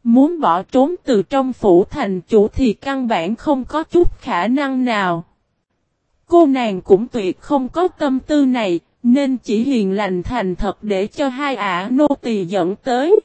Muốn bỏ trốn từ trong phủ thành chủ thì căn bản không có chút khả năng nào. Cô nàng cũng tuyệt không có tâm tư này, nên chỉ hiền lành thành thật để cho hai ả nô tỳ dẫn tới.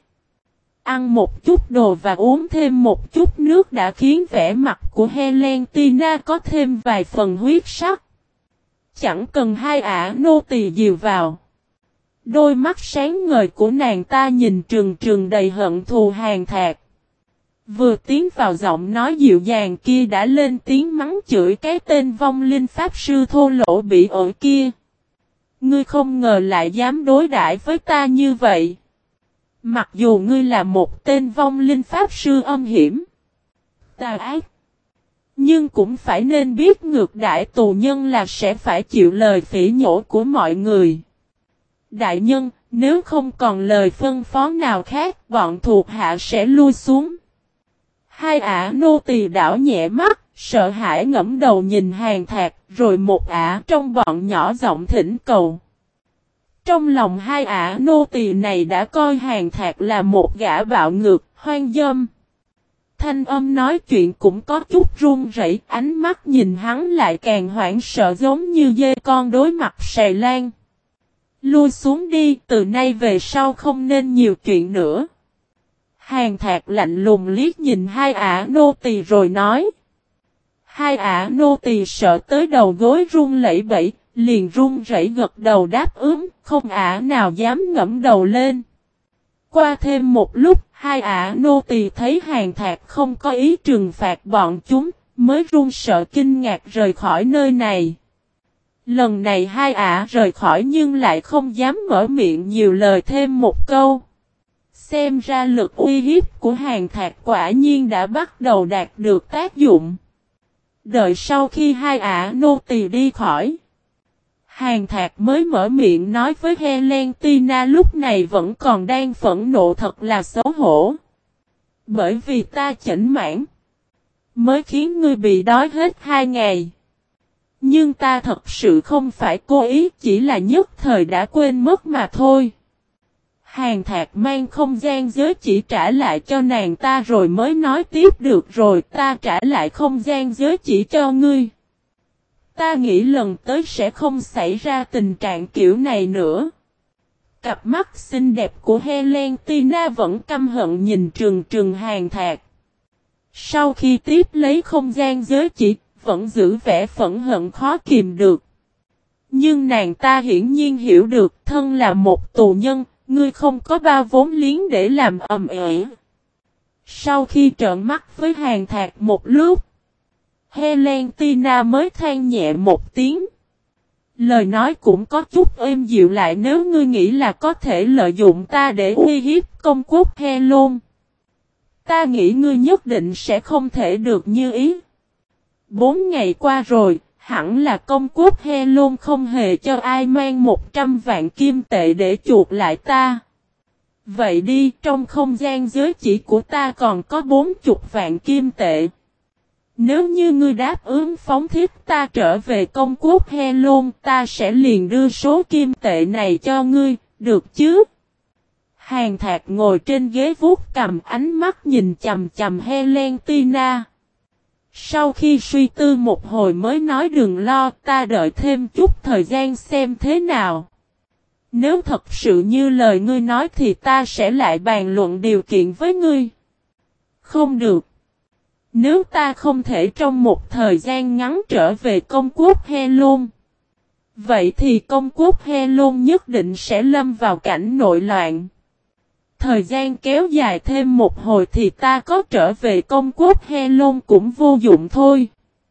Ăn một chút đồ và uống thêm một chút nước đã khiến vẻ mặt của Helena có thêm vài phần huyết sắc. Chẳng cần hai ả nô tỳ dìu vào. Đôi mắt sáng ngời của nàng ta nhìn trừng trừng đầy hận thù Hàn Thạc. Vừa tiến vào giọng nói dịu dàng kia đã lên tiếng mắng chửi cái tên vong linh pháp sư thô lỗ bị ổi kia. Ngươi không ngờ lại dám đối đãi với ta như vậy. Mặc dù ngươi là một tên vong linh pháp sư âm hiểm, tà ác, nhưng cũng phải nên biết ngược đãi tù nhân là sẽ phải chịu lời phỉ nhổ của mọi người. Đại nhân, nếu không còn lời phân phó nào khác, bọn thuộc hạ sẽ lui xuống. Hai ả nô tỳ đảo nhẹ mắt, sợ hãi ngẫm đầu nhìn Hàn Thạc, rồi một ả trong bọn nhỏ giọng thỉnh cầu. Trong lòng hai ả nô tỳ này đã coi Hàn Thạc là một gã bạo ngược, hoang dâm. Thanh âm nói chuyện cũng có chút run rẩy, ánh mắt nhìn hắn lại càng hoảng sợ giống như dê con đối mặt sài lan. Lui xuống đi, từ nay về sau không nên nhiều chuyện nữa. Hàn Thạc lạnh lùng liếc nhìn hai ả nô tỳ rồi nói. Hai ả nô tỳ sợ tới đầu gối run lẩy bẩy, liền run rẩy gật đầu đáp ứng, không ả nào dám ngẫm đầu lên. Qua thêm một lúc, hai ả nô tỳ thấy Hàn Thạc không có ý trừng phạt bọn chúng, mới run sợ kinh ngạc rời khỏi nơi này. Lần này hai ả rời khỏi nhưng lại không dám mở miệng nhiều lời thêm một câu. Xem ra lực uy hiếp của Hàn Thạc quả nhiên đã bắt đầu đạt được tác dụng. Đợi sau khi hai ả nô tỳ đi khỏi, Hàn Thạc mới mở miệng nói với Helena lúc này vẫn còn đang phẫn nộ thật là xấu hổ. Bởi vì ta chỉnh mãn, mới khiến ngươi bị đói hết 2 ngày. Nhưng ta thật sự không phải cố ý, chỉ là nhất thời đã quên mất mà thôi. Hàn Thạc mang không gian giới chỉ trả lại cho nàng ta rồi mới nói tiếp được rồi, ta trả lại không gian giới chỉ cho ngươi. Ta nghĩ lần tới sẽ không xảy ra tình trạng kiểu này nữa. Cặp mắt xinh đẹp của Helena vẫn căm hận nhìn trừng trừng Hàn Thạc. Sau khi tiếp lấy không gian giới chỉ, vẫn giữ vẻ phẫn hận khó kìm được. Nhưng nàng ta hiển nhiên hiểu được thân là một tù nhân, ngươi không có bao vốn liếng để làm ầm ĩ. Sau khi trợn mắt với Hàn Thạc một lúc, Helena mới than nhẹ một tiếng. Lời nói cũng có chút êm dịu lại, nếu ngươi nghĩ là có thể lợi dụng ta để uy hiếp công quốc Helon, ta nghĩ ngươi nhất định sẽ không thể được như ý. 4 ngày qua rồi, hẳn là công quốc Helon không hề cho ai mang 100 vạn kim tệ để chuộc lại ta. Vậy đi, trong không gian giới chỉ của ta còn có 40 vạn kim tệ. Nếu như ngươi đáp ứng phóng thích ta trở về công quốc Helon, ta sẽ liền đưa số kim tệ này cho ngươi, được chứ? Hàn Thạc ngồi trên ghế vuốt cầm, ánh mắt nhìn chằm chằm Helena. Sau khi suy tư một hồi mới nói đừng lo, ta đợi thêm chút thời gian xem thế nào. Nếu thật sự như lời ngươi nói thì ta sẽ lại bàn luận điều kiện với ngươi. Không được. Nếu ta không thể trong một thời gian ngắn trở về công quốc Helon, vậy thì công quốc Helon nhất định sẽ lâm vào cảnh nội loạn. Thời gian kéo dài thêm một hồi thì ta có trở về công quốc Helon cũng vô dụng thôi.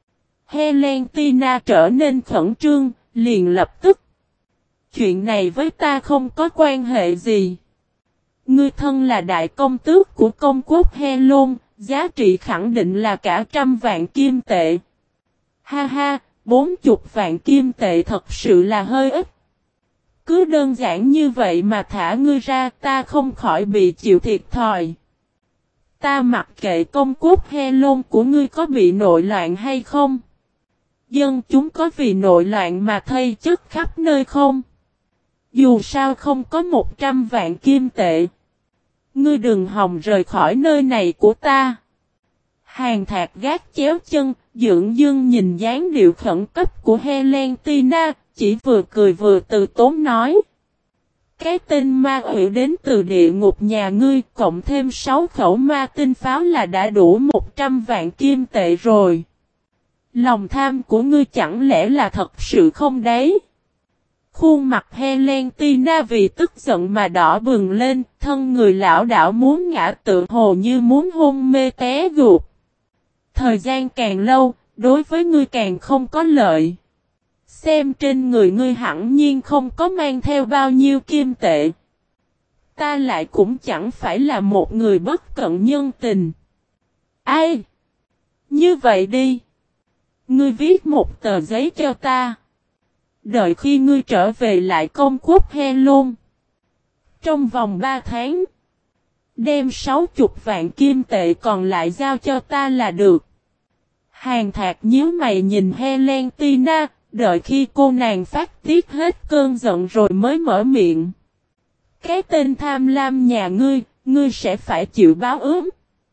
Helena trở nên khẩn trương, liền lập tức. Chuyện này với ta không có quan hệ gì. Ngươi thân là đại công tước của công quốc Helon, giá trị khẳng định là cả 100 vạn kim tệ. Ha ha, 40 vạn kim tệ thật sự là hơi ít. Cứ đơn giản như vậy mà thả ngươi ra, ta không khỏi bị chịu thiệt thòi. Ta mặc kệ công quốc Helon của ngươi có bị nội loạn hay không. Dân chúng có vì nội loạn mà thây chất khắp nơi không? Dù sao không có 100 vạn kim tệ. Ngươi đừng hòng rời khỏi nơi này của ta. Hàn Thạc gác chéo chân, dửng dưng nhìn dáng điệu khẩn cấp của Helena, chỉ vừa cười vừa từ tốn nói. Cái tên ma quỷ đến từ địa ngục nhà ngươi, cộng thêm 6 khẩu ma tinh pháo là đã đủ 100 vạn kim tệ rồi. Lòng tham của ngươi chẳng lẽ là thật sự không đấy? Khuôn mặt Helena vì tức giận mà đỏ bừng lên, thân người lão đảo muốn ngã tự hồ như muốn hôn mê té gục. Thời gian càng lâu, đối với ngươi càng không có lợi. Xem trên người ngươi hẳn nhiên không có mang theo bao nhiêu kim tệ. Ta lại cũng chẳng phải là một người bất cận nhân tình. Ai? Như vậy đi. Ngươi viết một tờ giấy cho ta. Đợi khi ngươi trở về lại công quốc Helôn. Trong vòng 3 tháng. Đem 60 vạn kim tệ còn lại giao cho ta là được. Hàn Thạc nhíu mày nhìn Helena, đợi khi cô nàng phát tiết hết cơn giận rồi mới mở miệng. Cái tên tham lam nhà ngươi sẽ phải chịu báo ứng.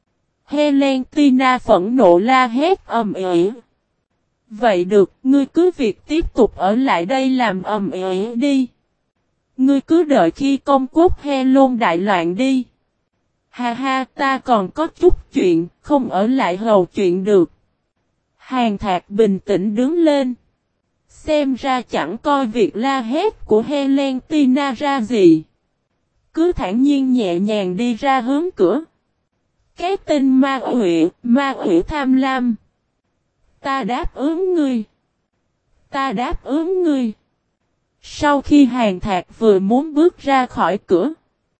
Helena phẫn nộ la hét ầm ĩ. Vậy được, ngươi cứ việc tiếp tục ở lại đây làm ầm ĩ đi. Ngươi cứ đợi khi công quốc Helôn đại loạn đi. Ha ha, ta còn có chút chuyện, không ở lại hầu chuyện được. Hàn Thạc bình tĩnh đứng lên. Xem ra chẳng coi việc la hét của Helena ra gì. Cứ thản nhiên nhẹ nhàng đi ra hướng cửa. Cái tên ma quỷ tham lam. Ta đáp ứng ngươi. Ta đáp ứng ngươi. Sau khi Hàn Thạc vừa muốn bước ra khỏi cửa.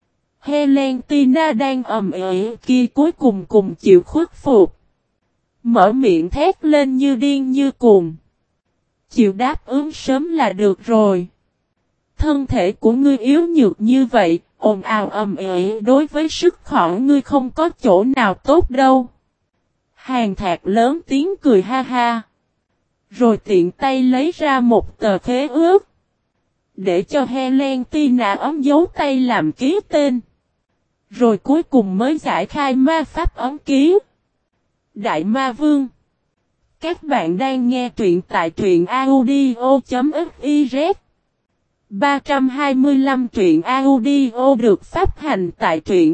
Helena đang ầm ĩ kia cuối cùng chịu khuất phục. Mở miệng thét lên như điên như cuồng. Chịu đáp ứng sớm là được rồi. Thân thể của ngươi yếu nhược như vậy, ồn ào ầm ĩ đối với sức khỏe ngươi không có chỗ nào tốt đâu. Hàn Thạc lớn tiếng cười ha ha. Rồi tiện tay lấy ra một tờ khế ước. Để cho Helena ấn dấu tay làm ký tên. Rồi cuối cùng mới giải khai ma pháp ấn ký. Đại Ma Vương. Các bạn đang nghe truyện tại truyện audio.fiz 325 truyện audio được phát hành tại truyện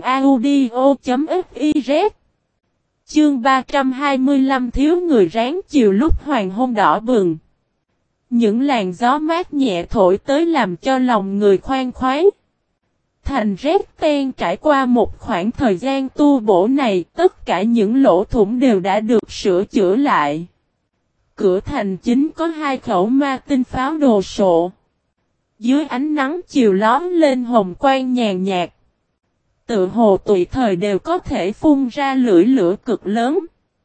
audio.fiz. Chương 325 thiếu người ráng chiều lúc hoàng hôn đỏ bừng. Những làn gió mát nhẹ thổi tới làm cho lòng người khoan khoái. Thành Resten trải qua một khoảng thời gian tu bổ này, tất cả những lỗ thủng đều đã được sửa chữa lại. Cửa thành chính có 2 khẩu ma tinh pháo đồ sộ. Dưới ánh nắng chiều lóm lên hồng quang nhàn nhạt. Tự hồ tùy thời đều có thể phun ra lưỡi lửa cực lớn.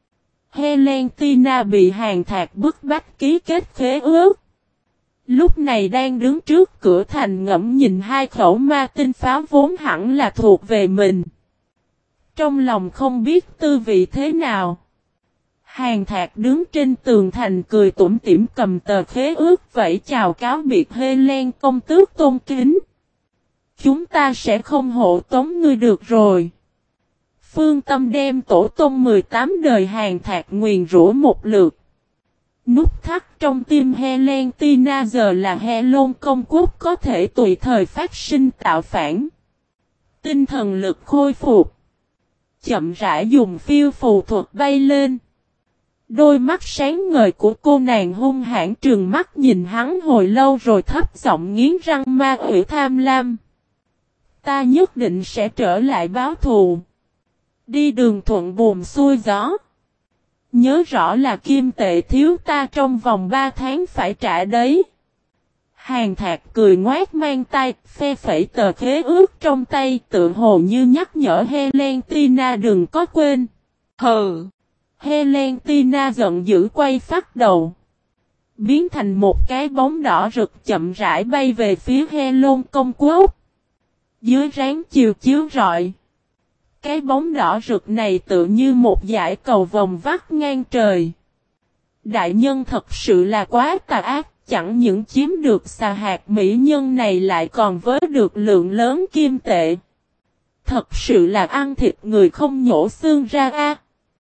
Helena bị Hàn Thạc bức bách ký kết khế ước. Lúc này đang đứng trước cửa thành ngẫm nhìn 2 khẩu ma tinh pháo vốn hẳn là thuộc về mình. Trong lòng không biết tư vị thế nào. Hàn Thạc đứng trên tường thành cười tủm tỉm cầm tờ khế ước vẫy chào cáo biệt Helen công tước tôn kính. Chúng ta sẽ không hộ tống ngươi được rồi. Phương Tâm đem tổ tông 18 đời Hàn Thạc nguyền rủa một lượt. Nút thắt trong tim Helena giờ là Helon công quốc có thể tùy thời phát sinh tạo phản. Tinh thần lực khôi phục. Chậm rãi dùng phiêu phù thuật bay lên. Đôi mắt sáng ngời của cô nàng hung hãn trừng mắt nhìn hắn hồi lâu rồi thấp giọng nghiến răng ma quỷ tham lam. Ta nhất định sẽ trở lại báo thù. Đi đường thuận buồm xuôi gió. Nhớ rõ là kim tệ thiếu ta trong vòng 3 tháng phải trả đấy. Hàn Thạc cười ngoác mang tay, phe phẩy tờ khế ước trong tay tự hồ như nhắc nhở Helena đừng có quên. Hừ! Helena giận dữ quay phát đầu. Biến thành một cái bóng đỏ rực chậm rãi bay về phía Helon công quốc. Dưới ráng chiều chiếu rọi. Cái bóng đỏ rực này tự như một dải cầu vồng vắt ngang trời. Đại nhân thật sự là quá tà ác, chẳng những chiếm được xà hạt mỹ nhân này lại còn với được lượng lớn kim tệ. thật sự là ăn thịt người không nhổ xương ra a.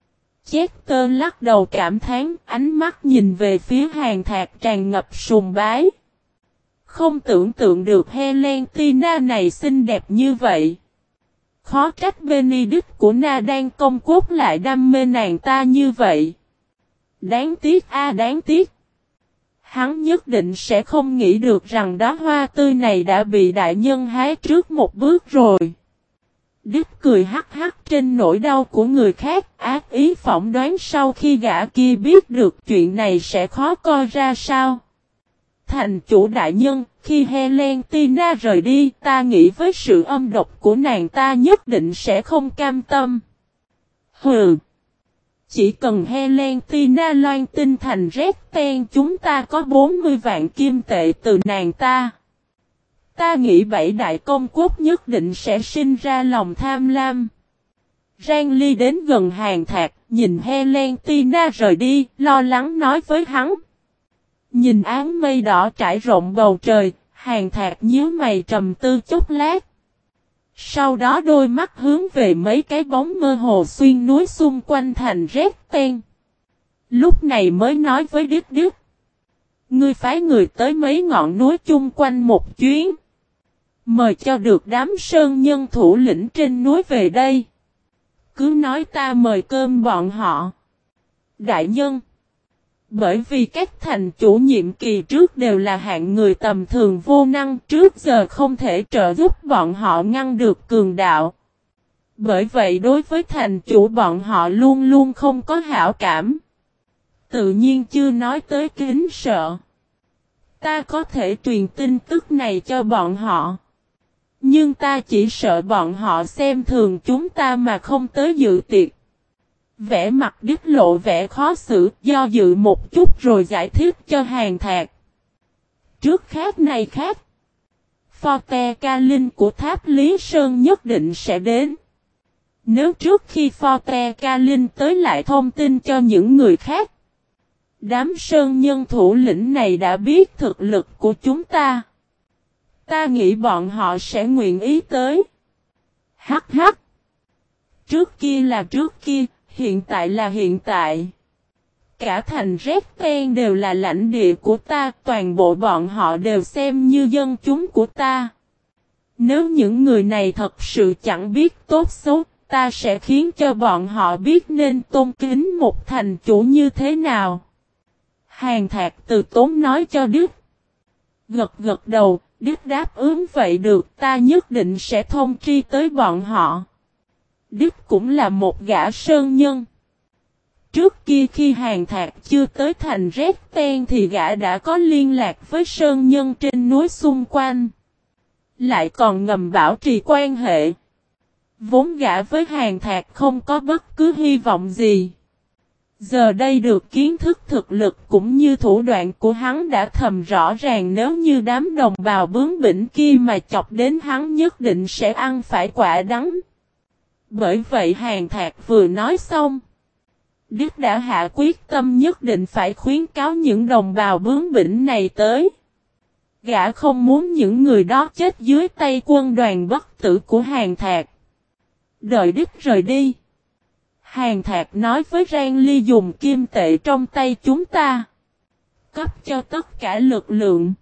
Chester lắc đầu cảm thán, ánh mắt nhìn về phía Hàn Thạc tràn ngập sùng bái. Không tưởng tượng được Helena này xinh đẹp như vậy. Khó trách Benedict của Na đang công cốt lại đam mê nàng ta như vậy. Đáng tiếc a, đáng tiếc. Hắn nhất định sẽ không nghĩ được rằng đóa hoa tươi này đã bị đại nhân hái trước một bước rồi. Đích cười hắc hắc trên nỗi đau của người khác, ác ý phỏng đoán sau khi gã kia biết được chuyện này sẽ khó coi ra sao. Thành chủ đại nhân, khi Helena rời đi, ta nghĩ với sự âm độc của nàng ta nhất định sẽ không cam tâm. Hừ! Chỉ cần Helena loan tin thành Red Ten, chúng ta có 40 vạn kim tệ từ nàng ta. Ta nghĩ 7 đại công quốc nhất định sẽ sinh ra lòng tham lam. Rang Ly đến gần Hàn Thạc, nhìn Helena rời đi, lo lắng nói với hắn. Nhìn áng mây đỏ trải rộng bầu trời, Hàn Thạc nhíu mày trầm tư chốc lát. Sau đó đôi mắt hướng về mấy cái bóng mơ hồ xuyên núi xung quanh thành Red Ten. Lúc này mới nói với Điếc Điếc. Ngươi phái người tới mấy ngọn núi chung quanh một chuyến. Mời cho được đám sơn nhân thủ lĩnh trên núi về đây. Cứ nói ta mời cơm bọn họ. Đại nhân. Bởi vì các thành chủ nhiệm kỳ trước đều là hạng người tầm thường vô năng, trước giờ không thể trợ giúp bọn họ ngăn được cường đạo. Bởi vậy đối với thành chủ bọn họ luôn luôn không có hảo cảm. Tự nhiên chưa nói tới kính sợ. Ta có thể truyền tin tức này cho bọn họ. Nhưng ta chỉ sợ bọn họ xem thường chúng ta mà không tới dự tiệc. Vẻ mặt Điếc lộ vẻ khó xử, do dự một chút rồi giải thích cho Hàn Thạc. Trước khác này khác. Forte Ca Linh của Tháp Lý Sơn nhất định sẽ đến. Nếu trước khi Forte Ca Linh tới lại thông tin cho những người khác. Đám sơn nhân thủ lĩnh này đã biết thực lực của chúng ta. Ta nghĩ bọn họ sẽ nguyện ý tới. Hắc hắc. Trước kia là trước kia, hiện tại là hiện tại. Cả thành Red Ten đều là lãnh địa của ta, toàn bộ bọn họ đều xem như dân chúng của ta. Nếu những người này thật sự chẳng biết tốt xấu, ta sẽ khiến cho bọn họ biết nên tôn kính một thành chủ như thế nào. Hàn Thạc từ tốn nói cho Đức. Gật gật đầu, Đức đáp ứng vậy được, ta nhất định sẽ thông tri tới bọn họ. Đức cũng là một gã sơn nhân. Trước kia khi Hàn Thạc chưa tới thành Red Ten thì gã đã có liên lạc với sơn nhân trên núi xung quanh. Lại còn ngầm bảo trì quan hệ. Vốn gã với Hàn Thạc không có bất cứ hy vọng gì. Giờ đây được kiến thức thực lực cũng như thủ đoạn của hắn đã thầm rõ ràng, nếu như đám đồng bào bướng bỉnh kia mà chọc đến hắn nhất định sẽ ăn phải quả đắng. Bởi vậy Hàn Thạc vừa nói xong. Đức đã hạ quyết tâm nhất định phải khuyến cáo những đồng bào bướng bỉnh này tới. Gã không muốn những người đó chết dưới tay quân đoàn bất tử của Hàn Thạc. Đợi Đức rời đi. Hàn Thạc nói với Rang Ly dùng kim tệ trong tay chúng ta. Cấp cho tất cả lực lượng.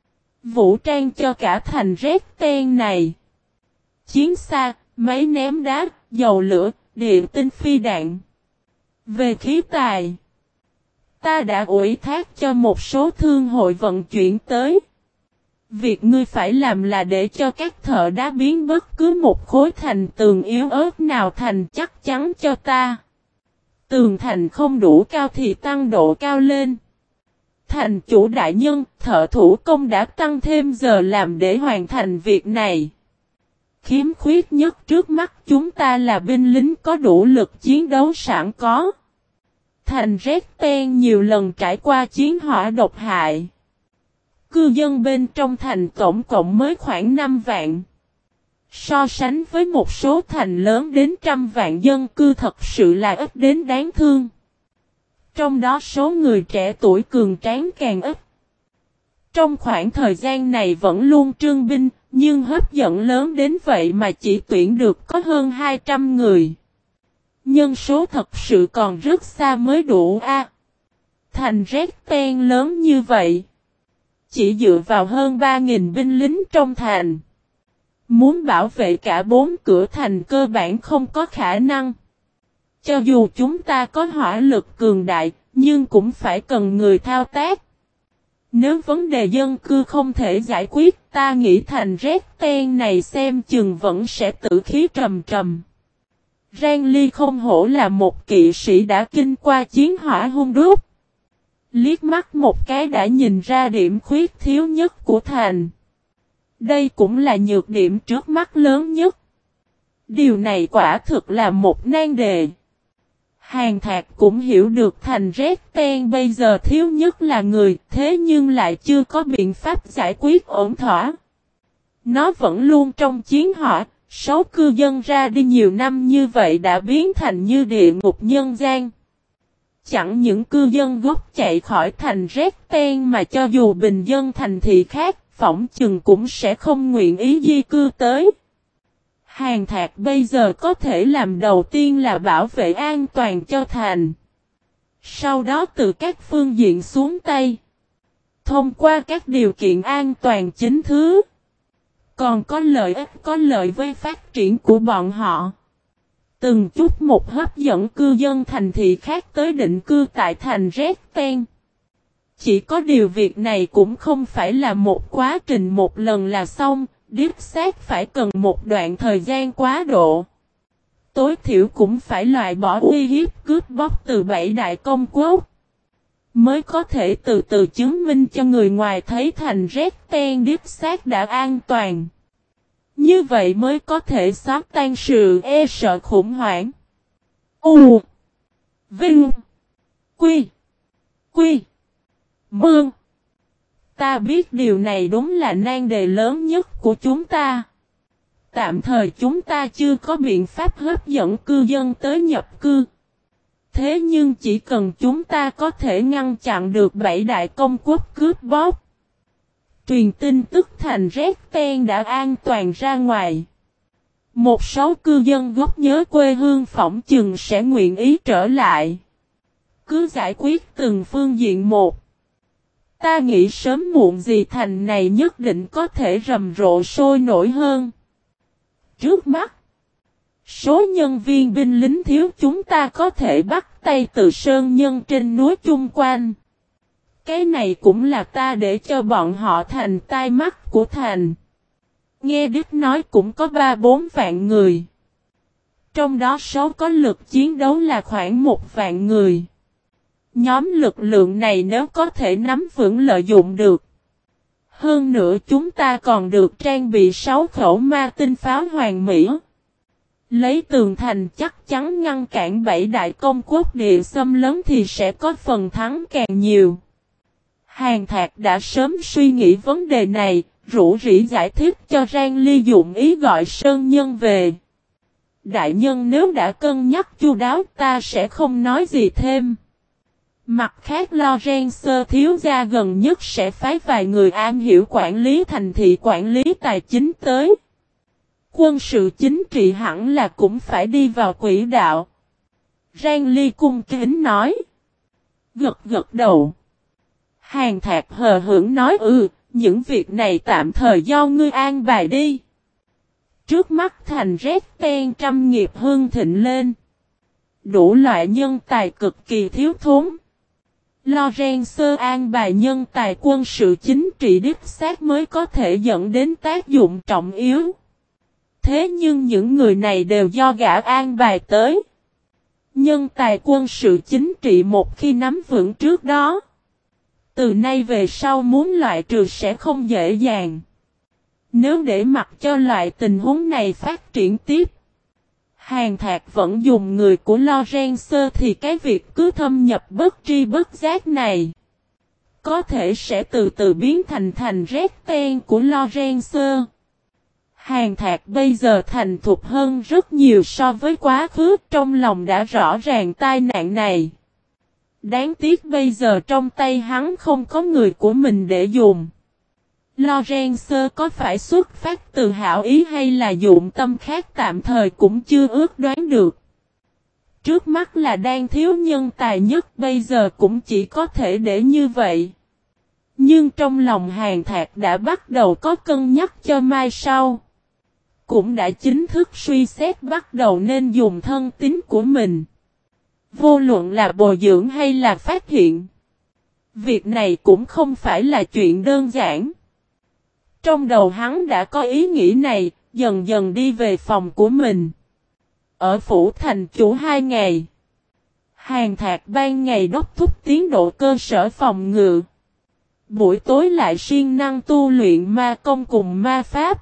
Vũ trang cho cả thành Red Ten này. Chiến xa, máy ném đá, dầu lửa, địa tinh phi đạn. Về khí tài. Ta đã ủy thác cho một số thương hội vận chuyển tới. Việc ngươi phải làm là để cho các thợ đá biến bất cứ một khối thành tường yếu ớt nào thành chắc chắn cho ta. Tường thành không đủ cao thì tăng độ cao lên. Thành chủ đại nhân, thợ thủ công đã tăng thêm giờ làm để hoàn thành việc này. Khiếm khuyết nhất trước mắt chúng ta là binh lính có đủ lực chiến đấu sẵn có. Thành Red Ten nhiều lần trải qua chiến hỏa độc hại. Cư dân bên trong thành tổng cộng mới khoảng 5 vạn. So sánh với một số thành lớn đến 100 vạn dân cư thật sự là ít đến đáng thương. Trong đó số người trẻ tuổi cường tráng càng ít. Trong khoảng thời gian này vẫn luôn trương binh, Nhưng hấp dẫn lớn đến vậy mà chỉ tuyển được có hơn 200 người. Nhân số thật sự còn rất xa mới đủ a. Thành Red Pen lớn như vậy. Chỉ dựa vào hơn 3.000 binh lính trong thành. Muốn bảo vệ cả 4 cửa thành cơ bản không có khả năng. Cho dù chúng ta có hỏa lực cường đại, nhưng cũng phải cần người thao tác. Nếu vấn đề dân cư không thể giải quyết, ta nghĩ thành Red Ten này xem chừng vẫn sẽ tử khí trầm trầm. Rang Ly không hổ là một kỵ sĩ đã kinh qua chiến hỏa hung đúc. Liếc mắt một cái đã nhìn ra điểm khuyết thiếu nhất của thành. Đây cũng là nhược điểm trước mắt lớn nhất. Điều này quả thực là một nan đề. Hàn Thạc cũng hiểu được thành Red Ten bây giờ thiếu nhất là người, thế nhưng lại chưa có biện pháp giải quyết ổn thỏa. Nó vẫn luôn trong chiến hỏa, số cư dân ra đi nhiều năm như vậy đã biến thành như địa ngục nhân gian. Chẳng những cư dân gốc chạy khỏi thành Red Ten mà cho dù bình dân thành thị khác, phỏng chừng cũng sẽ không nguyện ý di cư tới. Hàn Thạc bây giờ có thể làm đầu tiên là bảo vệ an toàn cho thành. Sau đó từ các phương diện xuống tay. Thông qua các điều kiện an toàn chính thứ. Còn có lợi với phát triển của bọn họ. Từng chút một hấp dẫn cư dân thành thị khác tới định cư tại thành Red Ten. Chỉ có điều việc này cũng không phải là một quá trình một lần là xong. Điếp xác phải cần một đoạn thời gian quá độ. Tối thiểu cũng phải loại bỏ uy hiếp cướp bóc từ 7 đại công quốc. Mới có thể từ từ chứng minh cho người ngoài thấy thành Red Ten điếp xác đã an toàn. Như vậy mới có thể xóa tan sự e sợ khủng hoảng. U Vinh Quy Quy Mương. Ta biết điều này đúng là nan đề lớn nhất của chúng ta. Tạm thời chúng ta chưa có biện pháp hấp dẫn cư dân tới nhập cư. Thế nhưng chỉ cần chúng ta có thể ngăn chặn được 7 đại công quốc cướp bóc. Truyền tin tức thành Red Ten đã an toàn ra ngoài. Một số cư dân gốc nhớ quê hương phỏng chừng sẽ nguyện ý trở lại. Cứ giải quyết từng phương diện một. Ta nghĩ sớm muộn gì thành này nhất định có thể rầm rộ sôi nổi hơn. Trước mắt, số nhân viên binh lính thiếu chúng ta có thể bắt tay từ sơn nhân trên núi chung quanh. Cái này cũng là ta để cho bọn họ thành tai mắt của thành. Nghe Đức nói cũng có 3-4 vạn người. Trong đó số có lực chiến đấu là khoảng 1 vạn người. Nhóm lực lượng này nếu có thể nắm vững lợi dụng được. Hơn nữa chúng ta còn được trang bị 6 khẩu ma tinh pháo hoàn mỹ. Lấy tường thành chắc chắn ngăn cản 7 đại công quốc địa xâm lấn thì sẽ có phần thắng càng nhiều. Hàn Thạc đã sớm suy nghĩ vấn đề này, rủ rỉ giải thích cho Rang Ly dụng ý gọi Sơn Nhân về. Đại nhân nếu đã cân nhắc chu đáo ta sẽ không nói gì thêm. Mặt khác Lorenzo thiếu gia gần nhất sẽ phái vài người am hiểu quản lý thành thị quản lý tài chính tới. Quân sự chính trị hẳn là cũng phải đi vào quỹ đạo. Rang Ly cung kính nói. Gật gật đầu. Hàn Thạc hờ hững nói những việc này tạm thời do ngươi an bài đi. Trước mắt thành Red Ten trăm nghiệp hương thịnh lên. Đủ loại nhân tài cực kỳ thiếu thốn. Lorenzo an bài nhân tài quân sự chính trị đích xác mới có thể dẫn đến tác dụng trọng yếu. Thế nhưng những người này đều do gã an bài tới. Nhân tài quân sự chính trị một khi nắm vững trước đó. Từ nay về sau muốn loại trừ sẽ không dễ dàng. Nếu để mặc cho loại tình huống này phát triển tiếp. Hàn Thạc vẫn dùng người của Lorenzo thì cái việc cứ thâm nhập bất tri bất giác này. Có thể sẽ từ từ biến thành Red Ten của Lorenzo. Hàn Thạc bây giờ thành thục hơn rất nhiều so với quá khứ, trong lòng đã rõ ràng tai nạn này. Đáng tiếc bây giờ trong tay hắn không có người của mình để dùng. Lorenzo có phải xuất phát từ hảo ý hay là dụng tâm khác tạm thời cũng chưa ước đoán được. Trước mắt là đang thiếu nhân tài nhất, bây giờ cũng chỉ có thể để như vậy. Nhưng trong lòng Hàn Thạc đã bắt đầu có cân nhắc cho mai sau. Cũng đã chính thức suy xét bắt đầu nên dùng thân tín của mình. Vô luận là bồi dưỡng hay là phát hiện. Việc này cũng không phải là chuyện đơn giản. Trong đầu hắn đã có ý nghĩ này, dần dần đi về phòng của mình. Ở phủ thành chủ 2 ngày. Hàn Thạc ban ngày đốc thúc tiến độ cơ sở phòng ngự. Buổi tối lại siêng năng tu luyện ma công cùng ma pháp.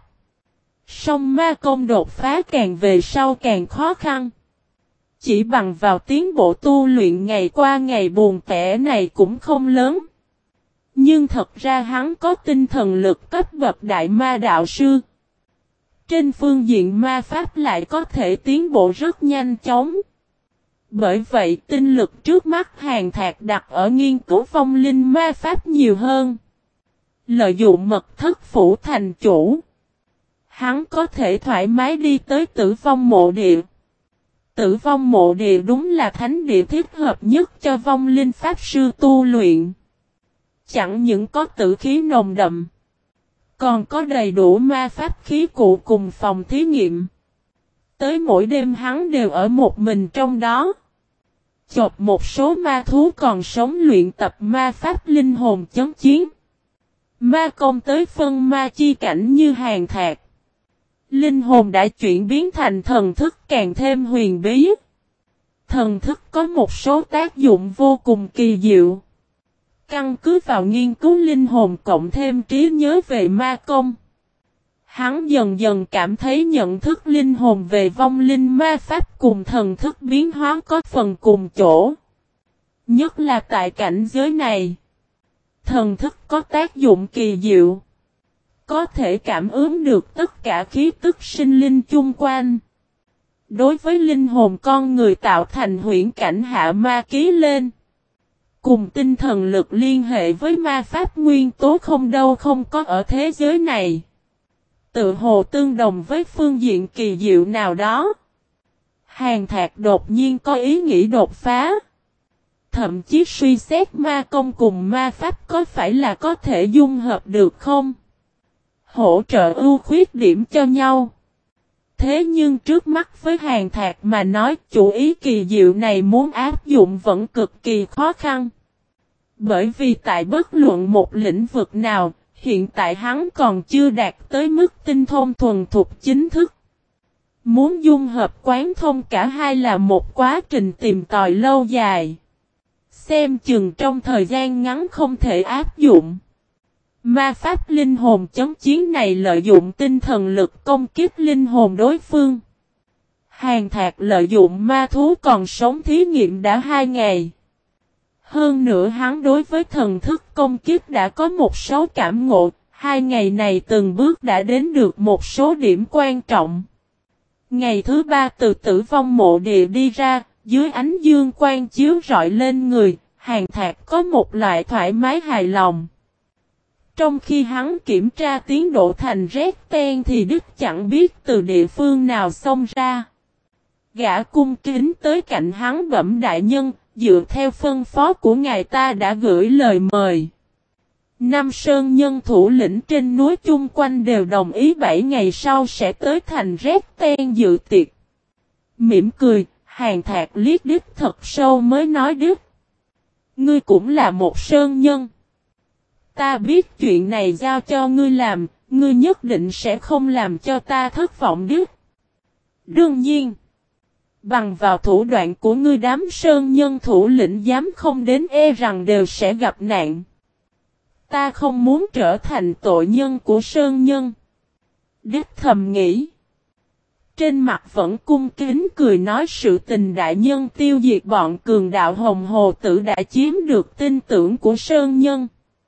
Song ma công đột phá càng về sau càng khó khăn. Chỉ bằng vào tiến bộ tu luyện ngày qua ngày buồn tẻ này cũng không lớn. Nhưng thật ra hắn có tinh thần lực cấp bậc đại ma đạo sư. Trên phương diện ma pháp lại có thể tiến bộ rất nhanh chóng. Bởi vậy tinh lực trước mắt Hàn Thạc đặt ở nghiên cứu vong linh ma pháp nhiều hơn. Lợi dụng mật thất phủ thành chủ. Hắn có thể thoải mái đi tới tử vong mộ địa. Tử vong mộ địa đúng là thánh địa thích hợp nhất cho vong linh pháp sư tu luyện. Chẳng những có tử khí nồng đậm, còn có đầy đủ ma pháp khí cụ cùng phòng thí nghiệm. Tới mỗi đêm hắn đều ở một mình trong đó. Chộp một số ma thú còn sống luyện tập ma pháp linh hồn chấn chiến. Ma công tới phân ma chi cảnh như Hàn Thạc. Linh hồn đã chuyển biến thành thần thức càng thêm huyền bí. Thần thức có một số tác dụng vô cùng kỳ diệu. Căn cứ vào nghiên cứu linh hồn cộng thêm trí nhớ về ma công. Hắn dần dần cảm thấy nhận thức linh hồn về vong linh ma pháp cùng thần thức biến hóa có phần cùng chỗ. Nhất là tại cảnh giới này. Thần thức có tác dụng kỳ diệu. Có thể cảm ứng được tất cả khí tức sinh linh chung quanh. Đối với linh hồn con người tạo thành huyễn cảnh hạ ma ký lên. Cùng tinh thần lực liên hệ với ma pháp nguyên tố không đâu không có ở thế giới này. Tự hồ tương đồng với phương diện kỳ diệu nào đó. Hàn Thạc đột nhiên có ý nghĩ đột phá. Thậm chí suy xét ma công cùng ma pháp có phải là có thể dung hợp được không? Hỗ trợ ưu khuyết điểm cho nhau. Thế nhưng trước mắt với Hàn Thạc mà nói chủ ý kỳ diệu này muốn áp dụng vẫn cực kỳ khó khăn. Bởi vì tại bất luận một lĩnh vực nào, hiện tại hắn còn chưa đạt tới mức tinh thông thuần thục chính thức. Muốn dung hợp quán thông cả hai là một quá trình tìm tòi lâu dài. Xem chừng trong thời gian ngắn không thể áp dụng. Ma pháp linh hồn chấn chiến này lợi dụng tinh thần lực công kích linh hồn đối phương. Hàn Thạc lợi dụng ma thú còn sống thí nghiệm đã 2 ngày. Hơn nữa hắn đối với thần thức công kích đã có một số cảm ngộ, 2 ngày này từng bước đã đến được một số điểm quan trọng. Ngày thứ 3 từ tử vong mộ địa đi ra, dưới ánh dương quang chiếu rọi lên người, Hàn Thạc có một loại thoải mái hài lòng. Trong khi hắn kiểm tra tiến độ thành rét ten thì Đức chẳng biết từ địa phương nào xông ra. Gã cung kính tới cạnh hắn bẩm đại nhân, dựa theo phân phó của ngài ta đã gửi lời mời. Năm sơn nhân thủ lĩnh trên núi chung quanh đều đồng ý 7 ngày sau sẽ tới thành rét ten dự tiệc. Mỉm cười, Hàn Thạc liếc Đức thật sâu mới nói Đức. Ngươi cũng là một sơn nhân. Ta biết chuyện này giao cho ngươi làm, ngươi nhất định sẽ không làm cho ta thất vọng Đức. Đương nhiên, bằng vào thủ đoạn của ngươi đám sơn nhân thủ lĩnh dám không đến rằng đều sẽ gặp nạn. Ta không muốn trở thành tội nhân của sơn nhân. Đức thầm nghĩ. Trên mặt vẫn cung kính cười nói sự tình đại nhân tiêu diệt bọn cường đạo Hồng Hồ Tử đã chiếm được tin tưởng của sơn nhân.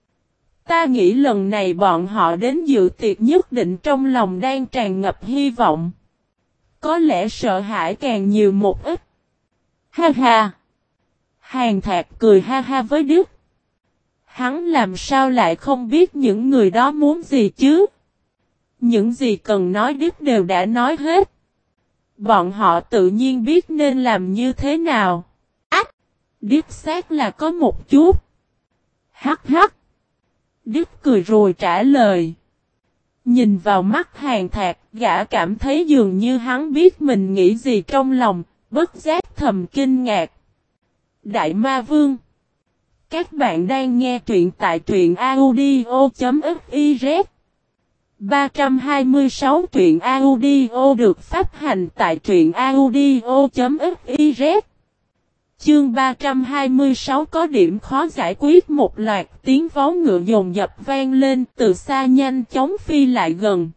Ta nghĩ lần này bọn họ đến dự tiệc nhất định trong lòng đang tràn ngập hy vọng. Có lẽ sợ hãi càng nhiều một ít. Ha ha! Hàn Thạc cười ha ha với Đức. Hắn làm sao lại không biết những người đó muốn gì chứ? Những gì cần nói Điếp đều đã nói hết. Bọn họ tự nhiên biết nên làm như thế nào. Ách! Điếp xác là có một chút. Hắc hắc! Điếp cười rồi trả lời. Nhìn vào mắt Hàn Thạc, gã cảm thấy dường như hắn biết mình nghĩ gì trong lòng, bất giác thầm kinh ngạc. Đại Ma Vương. Các bạn đang nghe truyện tại truyện audio.fiz. 326 truyện audio được phát hành tại truyện audio.fiz. Chương 326 có điểm khó giải quyết, một loạt tiếng vó ngựa dồn dập vang lên, từ xa nhanh chóng phi lại gần.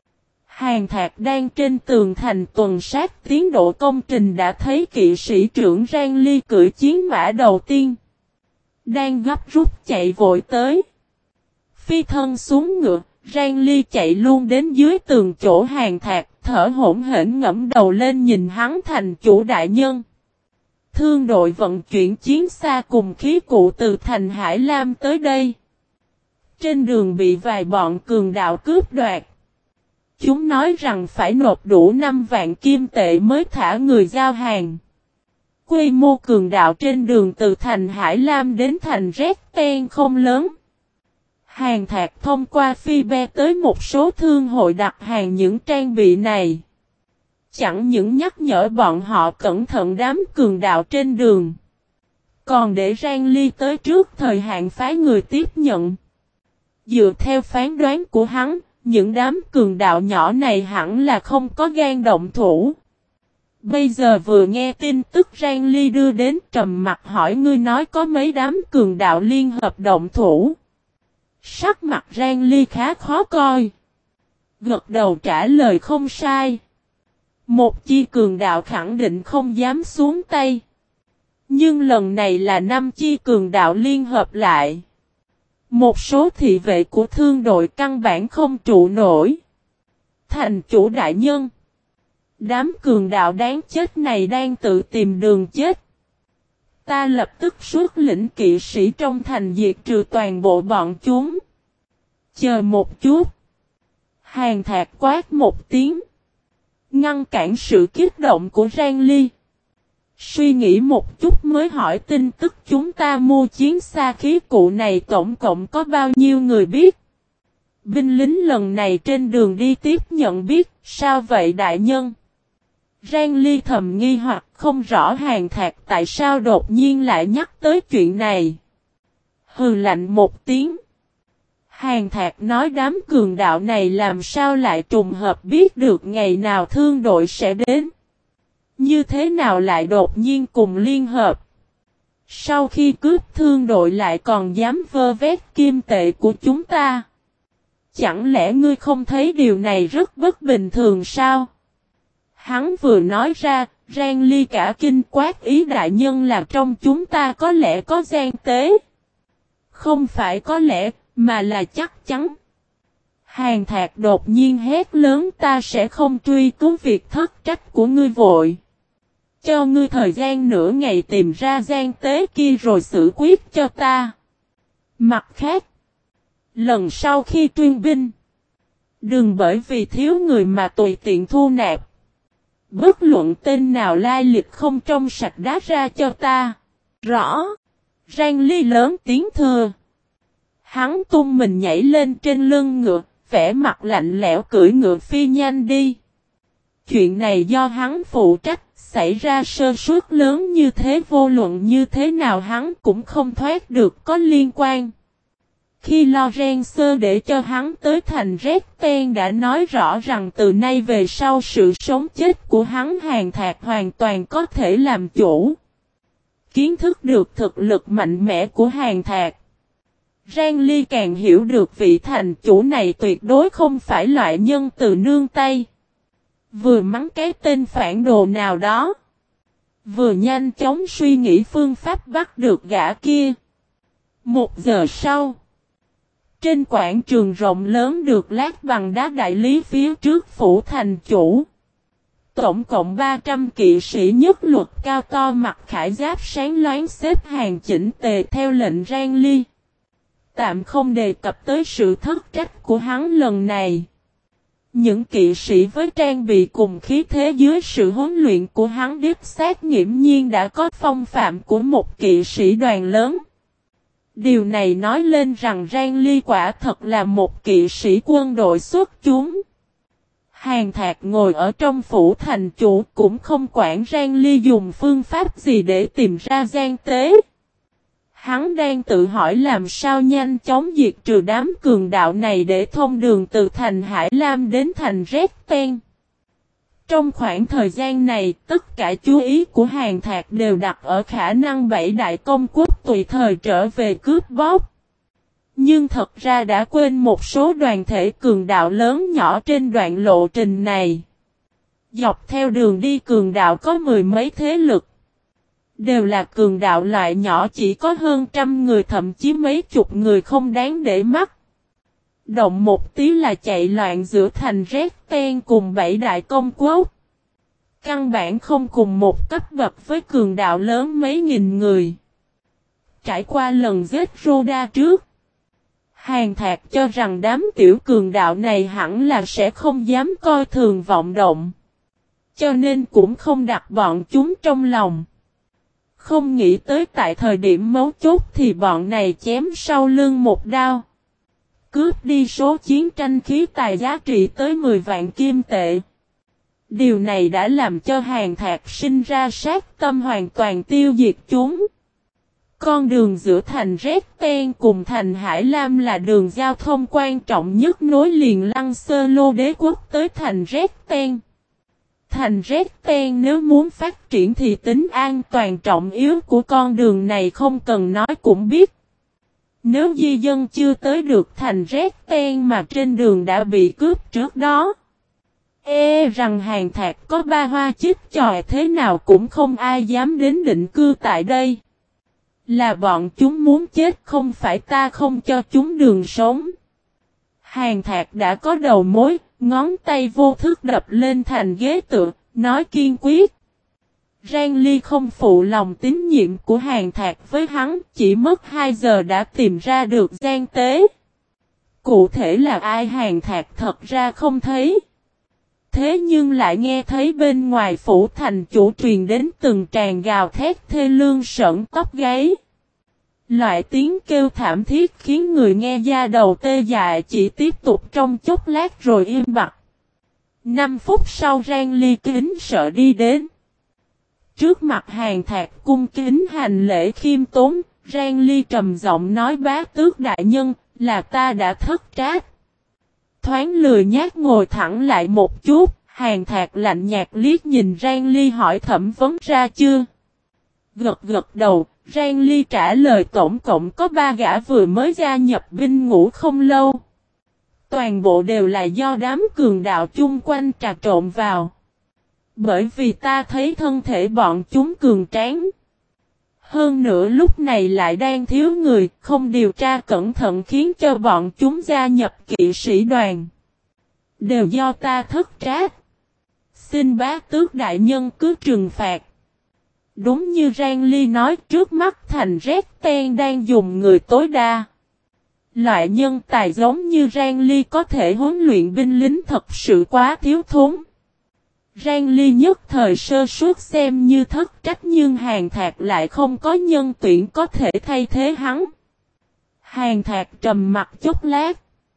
Hàn Thạc đang trên tường thành tuần sát tiến độ công trình đã thấy kỵ sĩ trưởng Rang Ly cưỡi chiến mã đầu tiên. Đang gấp rút chạy vội tới. Phi thân xuống ngựa, Rang Ly chạy luôn đến dưới tường chỗ Hàn Thạc, thở hổn hển ngẫm đầu lên nhìn hắn: thành chủ đại nhân. Thương đội vận chuyển chiến xa cùng khí cụ từ thành Hải Lam tới đây. Trên đường bị vài bọn cường đạo cướp đoạt. Chúng nói rằng phải nộp đủ 5 vạn kim tệ mới thả người giao hàng. Quy mô cường đạo trên đường từ thành Hải Lam đến thành Retten không lớn. Hàn Thạc thông qua phi be tới một số thương hội đặt hàng những trang bị này. Chẳng những nhắc nhở bọn họ cẩn thận đám cường đạo trên đường, còn để Rang Ly tới trước thời hạn phái người tiếp nhận. Dựa theo phán đoán của hắn, những đám cường đạo nhỏ này hẳn là không có gan động thủ. Bây giờ vừa nghe tin tức Rang Ly đưa đến, trầm mặt hỏi: ngươi nói có mấy đám cường đạo liên hợp động thủ? Sắc mặt Rang Ly khá khó coi. Gật đầu trả lời: không sai. Một chi cường đạo khẳng định không dám xuống tay. Nhưng lần này là 5 chi cường đạo liên hợp lại. Một số thị vệ của thương đội căn bản không trụ nổi. Thành chủ đại nhân. Đám cường đạo đáng chết này đang tự tìm đường chết. Ta lập tức xuất lĩnh kỵ sĩ trong thành diệt trừ toàn bộ bọn chúng. Chờ một chút. Hàn Thạc quát một tiếng, ngăn cản sự kích động của Rang Ly. Suy nghĩ một chút mới hỏi: tin tức chúng ta mua chiến xa khí cụ này tổng cộng có bao nhiêu người biết? Binh lính lần này trên đường đi tiếp nhận biết. Sao vậy đại nhân? Rang Ly thầm nghi hoặc không rõ Hàn Thạc tại sao đột nhiên lại nhắc tới chuyện này. Hừ lạnh một tiếng. Hàn Thạc nói: đám cường đạo này làm sao lại trùng hợp biết được ngày nào thương đội sẽ đến? Như thế nào lại đột nhiên cùng liên hợp? Sau khi cướp thương đội lại còn dám vơ vét kim tệ của chúng ta? Chẳng lẽ ngươi không thấy điều này rất bất bình thường sao? Hắn vừa nói ra, Rang Ly cả kinh quát: ý đại nhân là trong chúng ta có lẽ có gian tế? Không phải có lẽ, mà là chắc chắn. Hàn Thạc đột nhiên hét lớn: ta sẽ không truy cứu việc thất trách của ngươi vội. Cho ngươi thời gian nửa ngày tìm ra gian tế kia rồi xử quyết cho ta. Mặt khác, lần sau khi tuyên binh, đừng bởi vì thiếu người mà tùy tiện thu nạp. Bất luận tên nào lai lịch không trong sạch đá ra cho ta. Rõ. Rang Ly lớn tiếng thưa. Hắn tung mình nhảy lên trên lưng ngựa, vẻ mặt lạnh lẽo cưỡi ngựa phi nhanh đi. Chuyện này do hắn phụ trách, xảy ra sơ suất lớn như thế vô luận như thế nào hắn cũng không thoát được có liên quan. Khi Lorenzo để cho hắn tới thành Retten đã nói rõ rằng từ nay về sau sự sống chết của hắn Hàn Thạc hoàn toàn có thể làm chủ. Kiến thức được thực lực mạnh mẽ của Hàn Thạc, Rang Ly càng hiểu được vị thành chủ này tuyệt đối không phải loại nhân từ nương tay. Vừa mắng cái tên phản đồ nào đó, vừa nhanh chóng suy nghĩ phương pháp bắt được gã kia. 1 giờ sau, trên quảng trường rộng lớn được lát bằng đá đại lý phía trước phủ thành chủ, tổng cộng 300 kỵ sĩ nhất luật cao to mặc khải giáp sáng loáng xếp hàng chỉnh tề theo lệnh Rang Ly. Tạm không đề cập tới sự thất trách của hắn lần này. Những kỵ sĩ với trang bị cùng khí thế dưới sự huấn luyện của hắn đích xác nghiễm nhiên đã có phong phạm của một kỵ sĩ đoàn lớn. Điều này nói lên rằng Rang Ly quả thật là một kỵ sĩ quân đội xuất chúng. Hàn Thạc ngồi ở trong phủ thành chủ cũng không quản Rang Ly dùng phương pháp gì để tìm ra gian tế. Hắn đang tự hỏi làm sao nhanh chóng diệt trừ đám cường đạo này để thông đường từ thành Hải Lam đến thành Rét Ten. Trong khoảng thời gian này, tất cả chú ý của Hàn Thạc đều đặt ở khả năng bảy đại công quốc tùy thời trở về cướp bóc. Nhưng thật ra đã quên một số đoàn thể cường đạo lớn nhỏ trên đoạn lộ trình này. Dọc theo đường đi cường đạo có mười mấy thế lực. Đều là cường đạo loại nhỏ chỉ có hơn trăm người thậm chí mấy chục người không đáng để mắt. Động một tí là chạy loạn giữa thành Rét Ten cùng bảy đại công quốc. Căn bản không cùng một cấp bậc với cường đạo lớn mấy nghìn người. Trải qua lần giết Rhoda trước. Hàn Thạc cho rằng đám tiểu cường đạo này hẳn là sẽ không dám coi thường vọng động. Cho nên cũng không đặt bọn chúng trong lòng. Không nghĩ tới tại thời điểm mấu chốt thì bọn này chém sau lưng một đao. Cướp đi số chiến tranh khí tài giá trị tới 10 vạn kim tệ. Điều này đã làm cho Hàn Thạc sinh ra sát tâm hoàn toàn tiêu diệt chúng. Con đường giữa thành Rét Ten cùng thành Hải Lam là đường giao thông quan trọng nhất nối liền Lăng Sơ Lô đế quốc tới thành Rét Ten. Thành Rét Ten nếu muốn phát triển thì tính an toàn trọng yếu của con đường này không cần nói cũng biết. Nếu di dân chưa tới được thành Rét Ten mà trên đường đã bị cướp trước đó. Rằng Hàn Thạc có ba hoa chích chòi thế nào cũng không ai dám đến định cư tại đây. Là bọn chúng muốn chết không phải ta không cho chúng đường sống. Hàn Thạc đã có đầu mối, ngón tay vô thức đập lên thành ghế tựa, nói kiên quyết. Rang Ly không phụ lòng tín nhiệm của Hàn Thạc với hắn, chỉ mất 2 giờ đã tìm ra được gian tế. Cụ thể là ai Hàn Thạc thật ra không thấy. Thế nhưng lại nghe thấy bên ngoài phủ thành chủ truyền đến từng tràng gào thét thê lương sởn tóc gáy. Loại tiếng kêu thảm thiết khiến người nghe da đầu tê dại chỉ tiếp tục trong chốc lát rồi im bặt. 5 phút sau Rang Ly kính sợ đi đến. Trước mặt Hàn Thạc cung kính hành lễ khiêm tốn, Rang Ly trầm giọng nói bá tước đại nhân, là ta đã thất trách. Thoáng lười nhác ngồi thẳng lại một chút, Hàn Thạc lạnh nhạt liếc nhìn Rang Ly hỏi thẩm vấn ra chưa. Gật gật đầu, Rang Ly trả lời tổng cộng có 3 gã vừa mới gia nhập binh ngũ không lâu. Toàn bộ đều là do đám cường đạo chung quanh trà trộn vào. Bởi vì ta thấy thân thể bọn chúng cường tráng. Hơn nữa lúc này lại đang thiếu người, không điều tra cẩn thận khiến cho bọn chúng gia nhập kỵ sĩ đoàn. Đều do ta thất trách. Xin bá tước đại nhân cứ trừng phạt. Đúng như Rang Ly nói trước mắt thành Rét Ten đang dùng người tối đa. Loại nhân tài giống như Rang Ly có thể huấn luyện binh lính thật sự quá thiếu thốn. Rang Ly nhất thời sơ suất xem như thất trách nhưng Hàn Thạc lại không có nhân tuyển có thể thay thế hắn. Hàn Thạc trầm mặt chốc lát.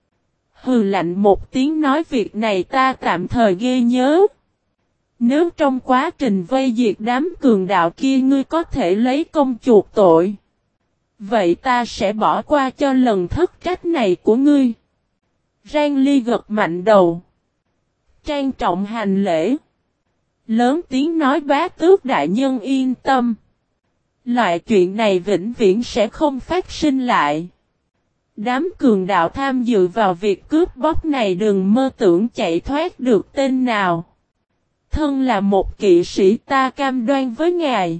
Hừ lạnh một tiếng nói việc này ta tạm thời ghi nhớ. Nếu trong quá trình vây diệt đám cường đạo kia ngươi có thể lấy công chuộc tội. Vậy ta sẽ bỏ qua cho lần thất trách này của ngươi. Rang Ly gật mạnh đầu. Trang trọng hành lễ. Lớn tiếng nói bá tước đại nhân yên tâm. Loại chuyện này vĩnh viễn sẽ không phát sinh lại. Đám cường đạo tham dự vào việc cướp bóc này đừng mơ tưởng chạy thoát được tên nào. Thân là một kỵ sĩ ta cam đoan với ngài.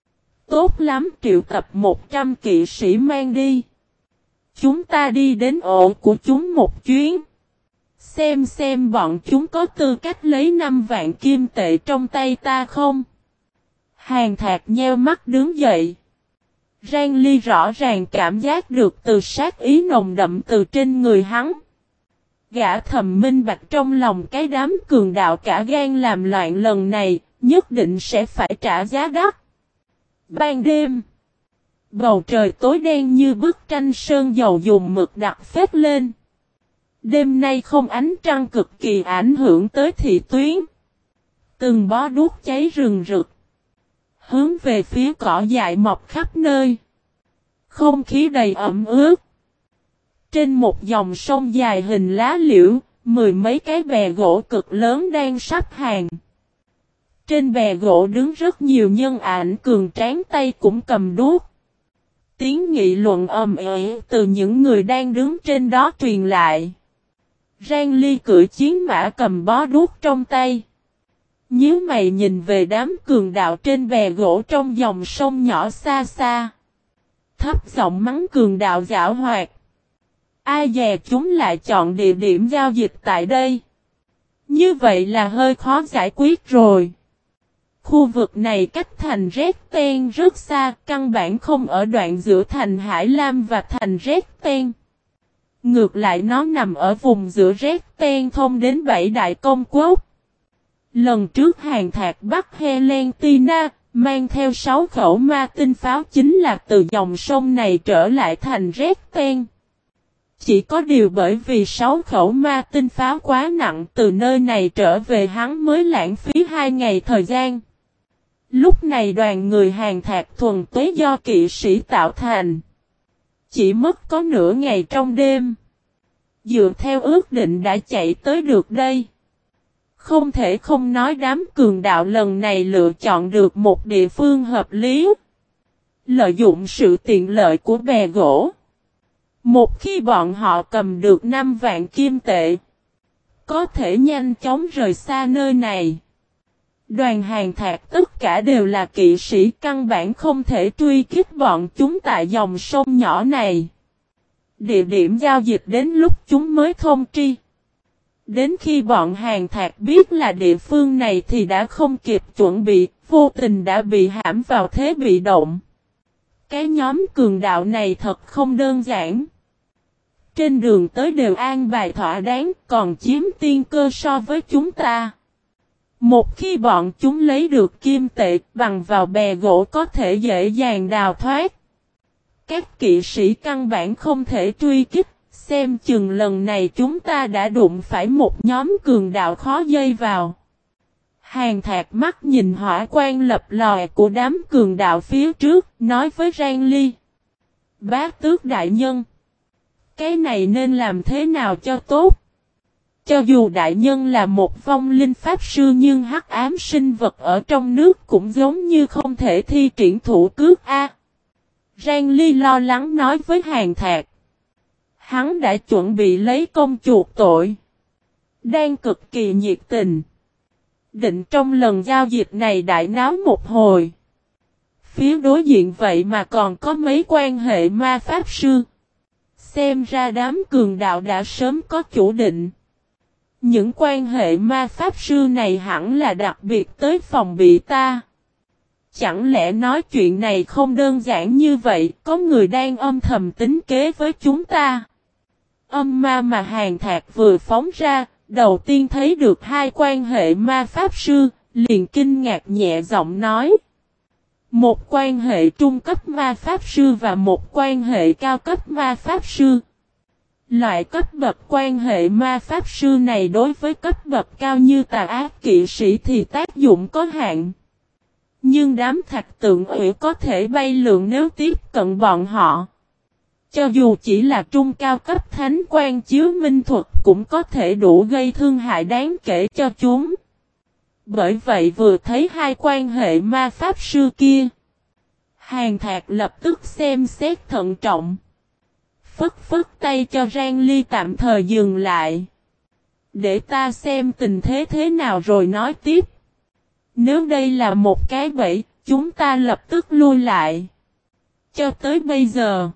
Tốt lắm triệu tập 100 kỵ sĩ mang đi. Chúng ta đi đến ổ của chúng một chuyến. Xem bọn chúng có tư cách lấy 5 vạn kim tệ trong tay ta không? Hàn Thạc nheo mắt đứng dậy. Giang Ly rõ ràng cảm giác được từ sát ý nồng đậm từ trên người hắn. Gã thầm minh bạch trong lòng cái đám cường đạo cả gan làm loạn lần này, nhất định sẽ phải trả giá đắt. Ban đêm, bầu trời tối đen như bức tranh sơn dầu dùng mực đặc phết lên. Đêm nay không ánh trăng cực kỳ ảnh hưởng tới thị tuyến. Từng bó đuốc cháy rừng rực, hướng về phía cỏ dại mọc khắp nơi. Không khí đầy ẩm ướt. Trên một dòng sông dài hình lá liễu, mười mấy cái bè gỗ cực lớn đang sắp hàng. Trên bè gỗ đứng rất nhiều nhân ảnh cường tráng, tay cũng cầm đuốc. Tiếng nghị luận ầm ĩ từ những người đang đứng trên đó truyền lại. Giang Ly cưỡi chiến mã cầm bó đuốc trong tay. Nhíu mày nhìn về đám cường đạo trên bè gỗ trong dòng sông nhỏ xa xa. Thấp giọng mắng cường đạo giảo hoạt. Ai dè chúng lại chọn địa điểm giao dịch tại đây. Như vậy là hơi khó giải quyết rồi. Khu vực này cách thành Rét Ten rất xa, căn bản không ở đoạn giữa thành Hải Lam và thành Rét Ten. Ngược lại nó nằm ở vùng giữa Rét Ten thông đến 7 đại công quốc. Lần trước Hàn Thạc bắt Helentina, mang theo 6 khẩu ma tinh pháo chính là từ dòng sông này trở lại thành Rét Ten. Chỉ có điều bởi vì 6 khẩu ma tinh pháo quá nặng, từ nơi này trở về hắn mới lãng phí 2 ngày thời gian. Lúc này đoàn người Hàn Thạc thuần tuế do kỵ sĩ tạo thành. Chỉ mất có nửa ngày trong đêm. Dựa theo ước định đã chạy tới được đây. Không thể không nói đám cường đạo lần này lựa chọn được một địa phương hợp lý. Lợi dụng sự tiện lợi của bè gỗ. Một khi bọn họ cầm được 5 vạn kim tệ, có thể nhanh chóng rời xa nơi này. Đoàn Hàn Thạc tất cả đều là kỵ sĩ, căn bản không thể truy kích bọn chúng tại dòng sông nhỏ này. Địa điểm giao dịch đến lúc chúng mới thông tri. Đến khi bọn Hàn Thạc biết là địa phương này thì đã không kịp chuẩn bị, vô tình đã bị hãm vào thế bị động. Cái nhóm cường đạo này thật không đơn giản. Trên đường tới đều an bài thỏa đáng, còn chiếm tiên cơ so với chúng ta. Một khi bọn chúng lấy được kim tệ, bằng vào bè gỗ có thể dễ dàng đào thoát. Các kỵ sĩ căn bản không thể truy kích, xem chừng lần này chúng ta đã đụng phải một nhóm cường đạo khó dây vào. Hàn Thạc mắt nhìn hỏa quan lập lòe của đám cường đạo phía trước, nói với Giang Ly. Bá tước đại nhân, cái này nên làm thế nào cho tốt? Cho dù đại nhân là một vong linh pháp sư nhưng hắc ám sinh vật ở trong nước cũng giống như không thể thi triển thủ cước A. Giang Ly lo lắng nói với Hàn Thạc. Hắn đã chuẩn bị lấy công chuộc tội. Đang cực kỳ nhiệt tình. Định trong lần giao dịch này đại náo một hồi. Phía đối diện vậy mà còn có mấy quan hệ ma pháp sư. Xem ra đám cường đạo đã sớm có chủ định. Những quan hệ ma pháp sư này hẳn là đặc biệt tới phòng bị ta. Chẳng lẽ nói chuyện này không đơn giản như vậy, có người đang âm thầm tính kế với chúng ta. Âm ma mà Hàn Thạc vừa phóng ra, đầu tiên thấy được hai quan hệ ma pháp sư, liền kinh ngạc nhẹ giọng nói. Một quan hệ trung cấp ma pháp sư và một quan hệ cao cấp ma pháp sư. Loại cấp bậc quan hệ ma pháp sư này đối với cấp bậc cao như tà ác kỵ sĩ thì tác dụng có hạn. Nhưng đám thạch tượng ủy có thể bay lượn nếu tiếp cận bọn họ. Cho dù chỉ là trung cao cấp thánh quan chiếu minh thuật cũng có thể đủ gây thương hại đáng kể cho chúng. Bởi vậy vừa thấy hai quan hệ ma pháp sư kia, Hàn Thạc lập tức xem xét thận trọng. Phất phất tay cho Giang Ly tạm thời dừng lại. Để ta xem tình thế thế nào rồi nói tiếp. Nếu đây là một cái bẫy, chúng ta lập tức lui lại. Cho tới bây giờ,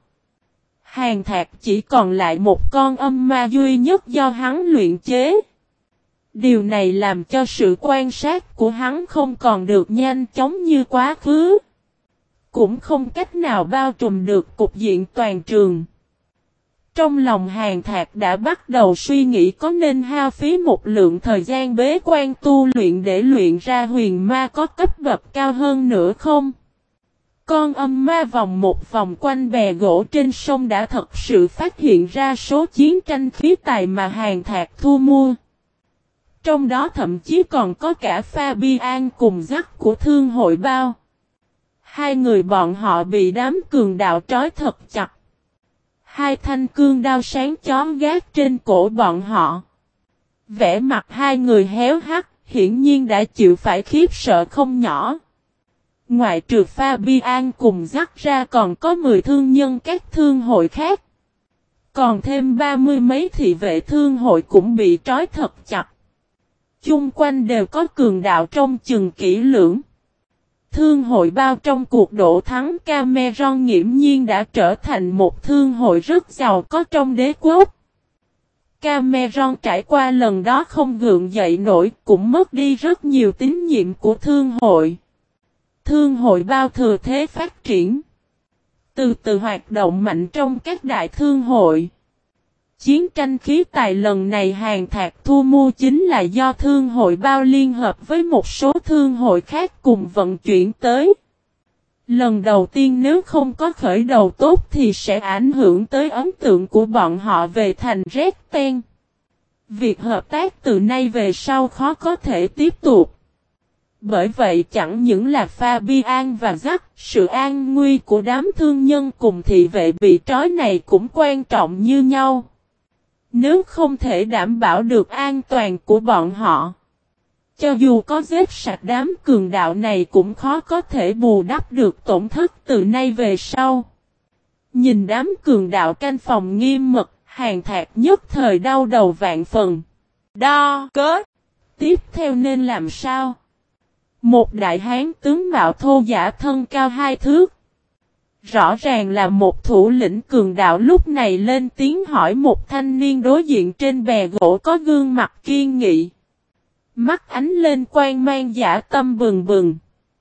Hàn Thạc chỉ còn lại một con âm ma duy nhất do hắn luyện chế. Điều này làm cho sự quan sát của hắn không còn được nhanh chóng như quá khứ. cũng không cách nào bao trùm được cục diện toàn trường. Trong lòng Hàn Thạc đã bắt đầu suy nghĩ có nên hao phí một lượng thời gian bế quan tu luyện để luyện ra huyền ma có cấp bậc cao hơn nữa không? Con âm ma vòng một vòng quanh bè gỗ trên sông đã thật sự phát hiện ra số chiến tranh khí tài mà Hàn Thạc thu mua. Trong đó thậm chí còn có cả Fabian cùng dắt của thương hội bao. Hai người bọn họ bị đám cường đạo trói thật chặt. Hai thanh cương đao sáng chói gác trên cổ bọn họ. Vẻ mặt hai người héo hắt, hiển nhiên đã chịu phải khiếp sợ không nhỏ. Ngoại trừ Fabian cùng dắt ra còn có 10 thương nhân các thương hội khác. Còn thêm 30 mấy thị vệ thương hội cũng bị trói thật chặt. Chung quanh đều có cường đạo trong chừng kỹ lưỡng. Thương hội bao trong cuộc đổ thắng Cameron nghiễm nhiên đã trở thành một thương hội rất giàu có trong đế quốc. Cameron trải qua lần đó không gượng dậy nổi, cũng mất đi rất nhiều tín nhiệm của thương hội. Thương hội bao thừa thế phát triển. Từ từ hoạt động mạnh trong các đại thương hội. Chiến tranh khí tài lần này Hàn Thạc thu mua chính là do thương hội bao liên hợp với một số thương hội khác cùng vận chuyển tới. Lần đầu tiên nếu không có khởi đầu tốt thì sẽ ảnh hưởng tới ấn tượng của bọn họ về thành Resten. Việc hợp tác từ nay về sau khó có thể tiếp tục. Bởi vậy chẳng những là Fabian và Jack, sự an nguy của đám thương nhân cùng thị vệ bị trói này cũng quan trọng như nhau. Nếu không thể đảm bảo được an toàn của bọn họ, cho dù có giết sạch đám cường đạo này cũng khó có thể bù đắp được tổn thất từ nay về sau. Nhìn đám cường đạo canh phòng nghiêm mật, Hàn Thạc nhất thời đau đầu vạn phần. Đo kết. Tiếp theo nên làm sao? Một đại hán tướng mạo thô giả thân cao 2 thước. Rõ ràng là một thủ lĩnh cường đạo lúc này lên tiếng hỏi một thanh niên đối diện trên bè gỗ có gương mặt kiên nghị. Mắt ánh lên quang mang dã tâm bừng bừng.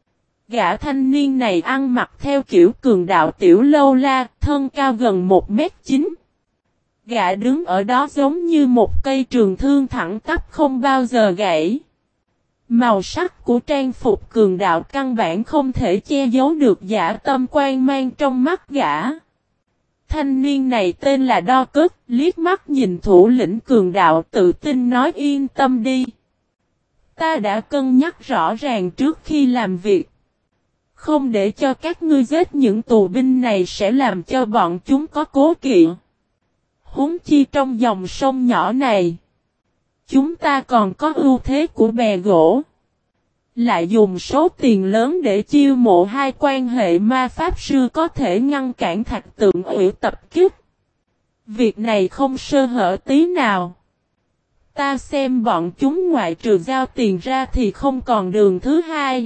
Gã thanh niên này ăn mặc theo kiểu cường đạo tiểu lâu la, thân cao gần 1m9. Gã đứng ở đó giống như một cây trường thương thẳng tắp không bao giờ gãy. Màu sắc của trang phục cường đạo căn bản không thể che giấu được dã tâm quang mang trong mắt gã. Thanh niên này tên là Đo Cất, liếc mắt nhìn thủ lĩnh cường đạo tự tin nói yên tâm đi. Ta đã cân nhắc rõ ràng trước khi làm việc. Không để cho các ngươi giết những tù binh này sẽ làm cho bọn chúng có cố kỵ. Huống chi trong dòng sông nhỏ này. Chúng ta còn có ưu thế của bè gỗ. Lại dùng số tiền lớn để chiêu mộ hai quan hệ ma pháp sư có thể ngăn cản Thạch Tượng Ủy tập kích. Việc này không sơ hở tí nào. Ta xem bọn chúng ngoại trừ giao tiền ra thì không còn đường thứ hai.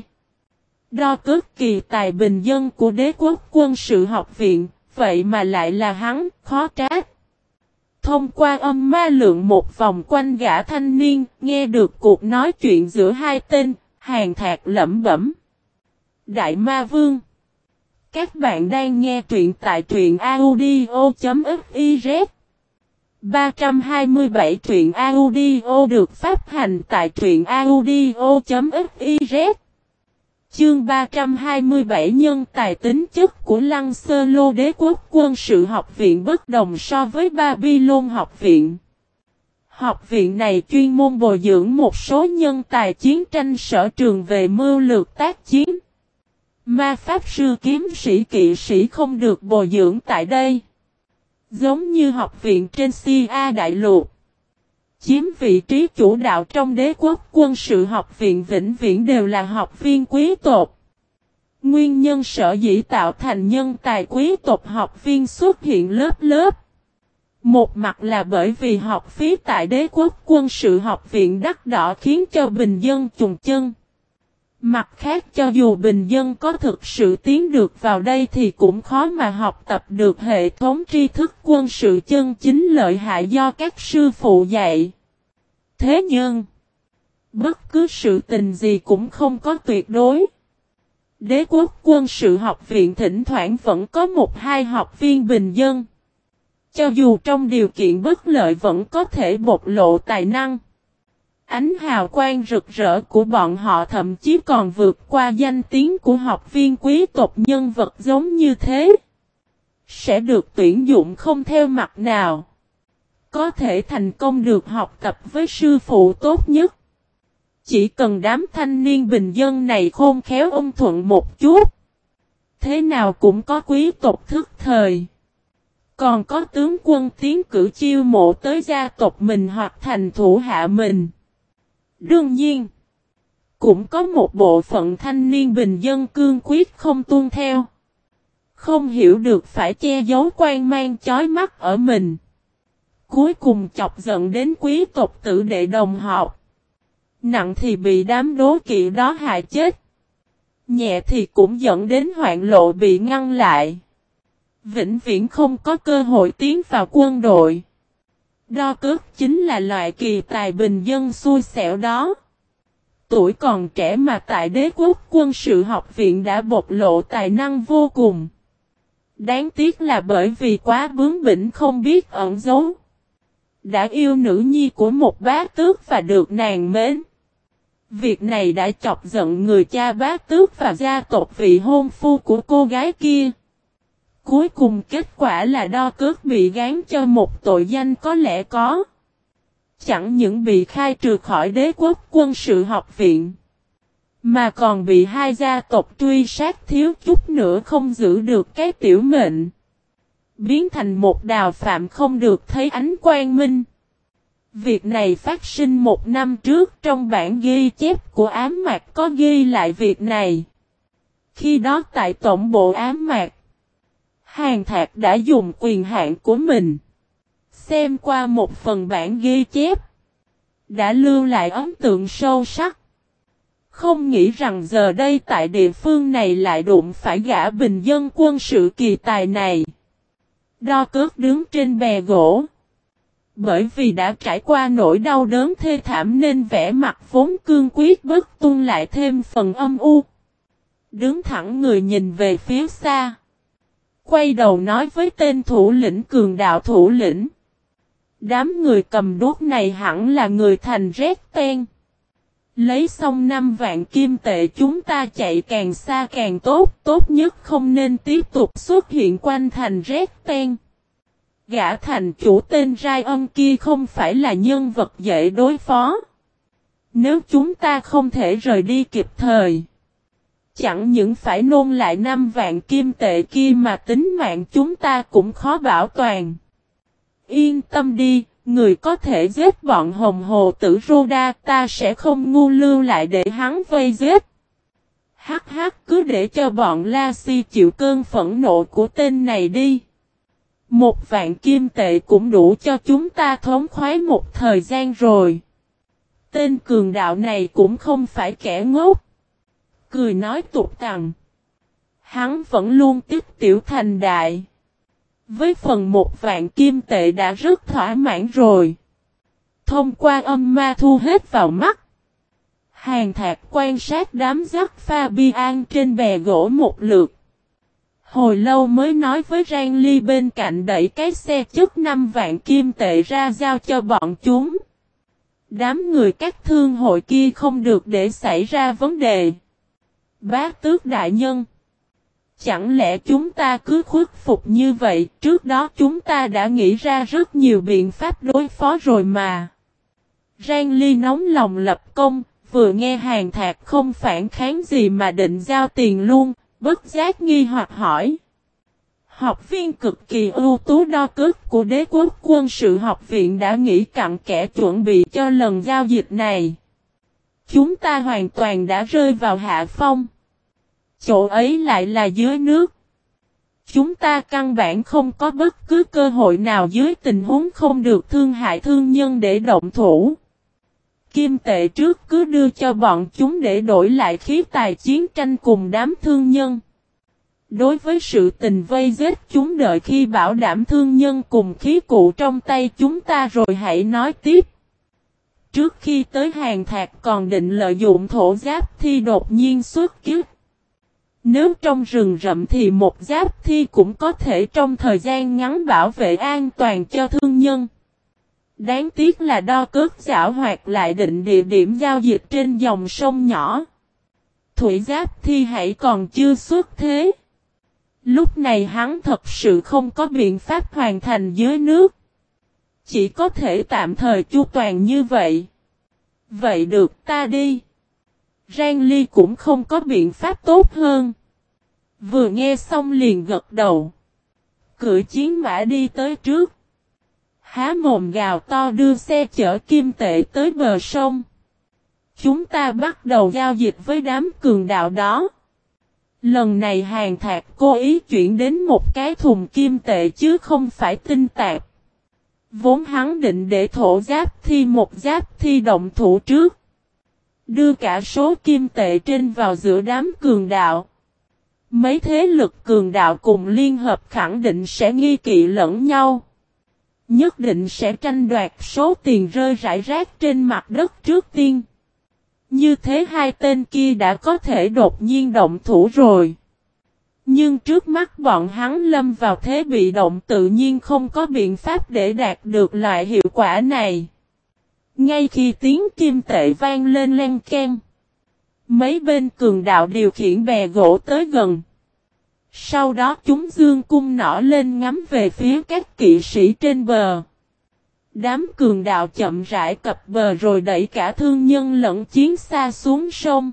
Đo Cất kỳ tài bình dân của đế quốc quân sự học viện, vậy mà lại là hắn, khó trách. Thông qua âm ma lượng một vòng quanh gã thanh niên, nghe được cuộc nói chuyện giữa hai tên, Hàn Thạc lẩm bẩm. Đại Ma Vương. Các bạn đang nghe truyện tại truyện audio.fiz. 327 truyện audio được phát hành tại truyện audio.fiz. Chương 327 nhân tài tính chất của Lăng Sơ Lô đế quốc quân sự học viện bất đồng so với Babylon học viện. Học viện này chuyên môn bồi dưỡng một số nhân tài chiến tranh sở trường về mưu lược tác chiến. Ma pháp sư kiếm sĩ kỵ sĩ không được bồi dưỡng tại đây. Giống như học viện trên Sia Đại Lục. Chiếm vị trí chủ đạo trong đế quốc quân sự học viện vĩnh viễn đều là học viên quý tộc. Nguyên nhân sở dĩ tạo thành nhân tài quý tộc học viên xuất hiện lớp lớp. Một mặt là bởi vì học phí tại đế quốc quân sự học viện đắt đỏ khiến cho bình dân chùng chân. Mặt khác cho dù bình dân có thực sự tiến được vào đây thì cũng khó mà học tập được hệ thống tri thức quân sự chân chính lợi hại do các sư phụ dạy. Thế nhưng, bất cứ sự tình gì cũng không có tuyệt đối. Đế quốc quân sự học viện thỉnh thoảng vẫn có 1-2 học viên bình dân. Cho dù trong điều kiện bất lợi vẫn có thể bộc lộ tài năng. Ánh hào quang rực rỡ của bọn họ thậm chí còn vượt qua danh tiếng của học viên quý tộc nhân vật giống như thế. Sẽ được tuyển dụng không theo mặt nào. Có thể thành công được học tập với sư phụ tốt nhất. Chỉ cần đám thanh niên bình dân này khôn khéo ôn thuận một chút. Thế nào cũng có quý tộc thức thời. Còn có tướng quân tiến cử chiêu mộ tới gia tộc mình hoặc thành thủ hạ mình. Đương nhiên, cũng có một bộ phận thanh niên bình dân cương quyết không tuân theo. Không hiểu được phải che giấu quan mang chói mắt ở mình. Cuối cùng chọc giận đến quý tộc tử đệ đồng học. Nặng thì bị đám đố kỵ đó hại chết. Nhẹ thì cũng dẫn đến hoạn lộ bị ngăn lại. Vĩnh viễn không có cơ hội tiến vào quân đội. Đo cước chính là loại kỳ tài bình dân xui xẻo đó. Tuổi còn trẻ mà tại đế quốc quân sự học viện đã bộc lộ tài năng vô cùng. Đáng tiếc là bởi vì quá bướng bỉnh không biết ẩn giấu. Đã yêu nữ nhi của một bá tước và được nàng mến. Việc này đã chọc giận người cha bá tước và gia tộc vị hôn phu của cô gái kia. Cuối cùng kết quả là đo cước bị gán cho một tội danh có lẽ có. Chẳng những bị khai trừ khỏi đế quốc quân sự học viện. Mà còn bị hai gia tộc truy sát thiếu chút nữa không giữ được cái tiểu mệnh. Biến thành một đào phạm không được thấy ánh quang minh. Việc này phát sinh 1 năm trước trong bản ghi chép của ám mạc có ghi lại việc này. Khi đó tại tổng bộ ám mạc, Hàn Thạc đã dùng quyền hạn của mình. Xem qua một phần bản ghi chép. Đã lưu lại ấn tượng sâu sắc. Không nghĩ rằng giờ đây tại địa phương này lại đụng phải gã bình dân quân sự kỳ tài này. Đo cước đứng trên bè gỗ. Bởi vì đã trải qua nỗi đau đớn thê thảm nên vẻ mặt vốn cương quyết bất tuân lại thêm phần âm u. Đứng thẳng người nhìn về phía xa. Quay đầu nói với tên thủ lĩnh cường đạo thủ lĩnh. Đám người cầm đuốc này hẳn là người thành Rét Ten. Lấy xong 5 vạn kim tệ chúng ta chạy càng xa càng tốt. Tốt nhất không nên tiếp tục xuất hiện quanh thành Rét Ten. Gã thành chủ tên Rai Ân kia không phải là nhân vật dễ đối phó. Nếu chúng ta không thể rời đi kịp thời. Chẳng những phải nôn lại 5 vạn kim tệ kia mà tính mạng chúng ta cũng khó bảo toàn. Yên tâm đi, người có thể giết bọn hồng hồ tử Rhoda ta sẽ không ngu lưu lại để hắn vây giết. Hắc hắc cứ để cho bọn La Si chịu cơn phẫn nộ của tên này đi. 1 vạn kim tệ cũng đủ cho chúng ta thống khoái một thời gian rồi. Tên cường đạo này cũng không phải kẻ ngốc. Cười nói tục tằng. Hắn vẫn luôn tích tiểu thành đại. Với phần 1 vạn kim tệ đã rất thỏa mãn rồi. Thông qua âm ma thu hết vào mắt. Hàn Thạc quan sát đám dắt Fabian trên bè gỗ một lượt. Hồi lâu mới nói với Rang Ly bên cạnh đẩy cái xe chất 5 vạn kim tệ ra giao cho bọn chúng. Đám người các thương hội kia không được để xảy ra vấn đề. Bá tước đại nhân. Chẳng lẽ chúng ta cứ khuất phục như vậy, trước đó chúng ta đã nghĩ ra rất nhiều biện pháp đối phó rồi mà. Rang Ly nóng lòng lập công, vừa nghe Hàn Thạc không phản kháng gì mà định giao tiền luôn, bất giác nghi hoặc hỏi. Học viên cực kỳ ưu tú đo cước của đế quốc quân sự học viện đã nghĩ cặn kẽ chuẩn bị cho lần giao dịch này. Chúng ta hoàn toàn đã rơi vào hạ phong. Chỗ ấy lại là dưới nước. Chúng ta căn bản không có bất cứ cơ hội nào dưới tình huống không được thương hại thương nhân để động thủ. Kim tệ trước cứ đưa cho bọn chúng để đổi lại khí tài chiến tranh cùng đám thương nhân. Đối với sự tình vây giết chúng đợi khi bảo đảm thương nhân cùng khí cụ trong tay chúng ta rồi hãy nói tiếp. Trước khi tới Hàn Thạc còn định lợi dụng thổ giáp thì đột nhiên xuất kích. Nếu trong rừng rậm thì một giáp thi cũng có thể trong thời gian ngắn bảo vệ an toàn cho thương nhân. Đáng tiếc là đo cước giảo hoạt lại định địa điểm giao dịch trên dòng sông nhỏ. Thủy giáp thi hãy còn chưa xuất thế. Lúc này hắn thật sự không có biện pháp hoàn thành dưới nước. Chỉ có thể tạm thời chu toàn như vậy. Vậy được ta đi. Giang Ly cũng không có biện pháp tốt hơn. Vừa nghe xong liền gật đầu. Cưỡi chiến mã đi tới trước. Há mồm gào to đưa xe chở kim tệ tới bờ sông. Chúng ta bắt đầu giao dịch với đám cường đạo đó. Lần này Hàng Thạc cố ý chuyển đến một cái thùng kim tệ chứ không phải tinh tạp. Vốn hắn định để thổ giáp thi một giáp thi động thủ trước. Đưa cả số kim tệ trên vào giữa đám cường đạo. Mấy thế lực cường đạo cùng liên hợp khẳng định sẽ nghi kỵ lẫn nhau. Nhất định sẽ tranh đoạt số tiền rơi rải rác trên mặt đất trước tiên. Như thế hai tên kia đã có thể đột nhiên động thủ rồi. Nhưng trước mắt bọn hắn lâm vào thế bị động tự nhiên không có biện pháp để đạt được loại hiệu quả này. Ngay khi tiếng kim tệ vang lên len keng. Mấy bên cường đạo điều khiển bè gỗ tới gần. Sau đó chúng dương cung nỏ lên ngắm về phía các kỵ sĩ trên bờ. Đám cường đạo chậm rãi cập bờ rồi đẩy cả thương nhân lẫn chiến xa xuống sông.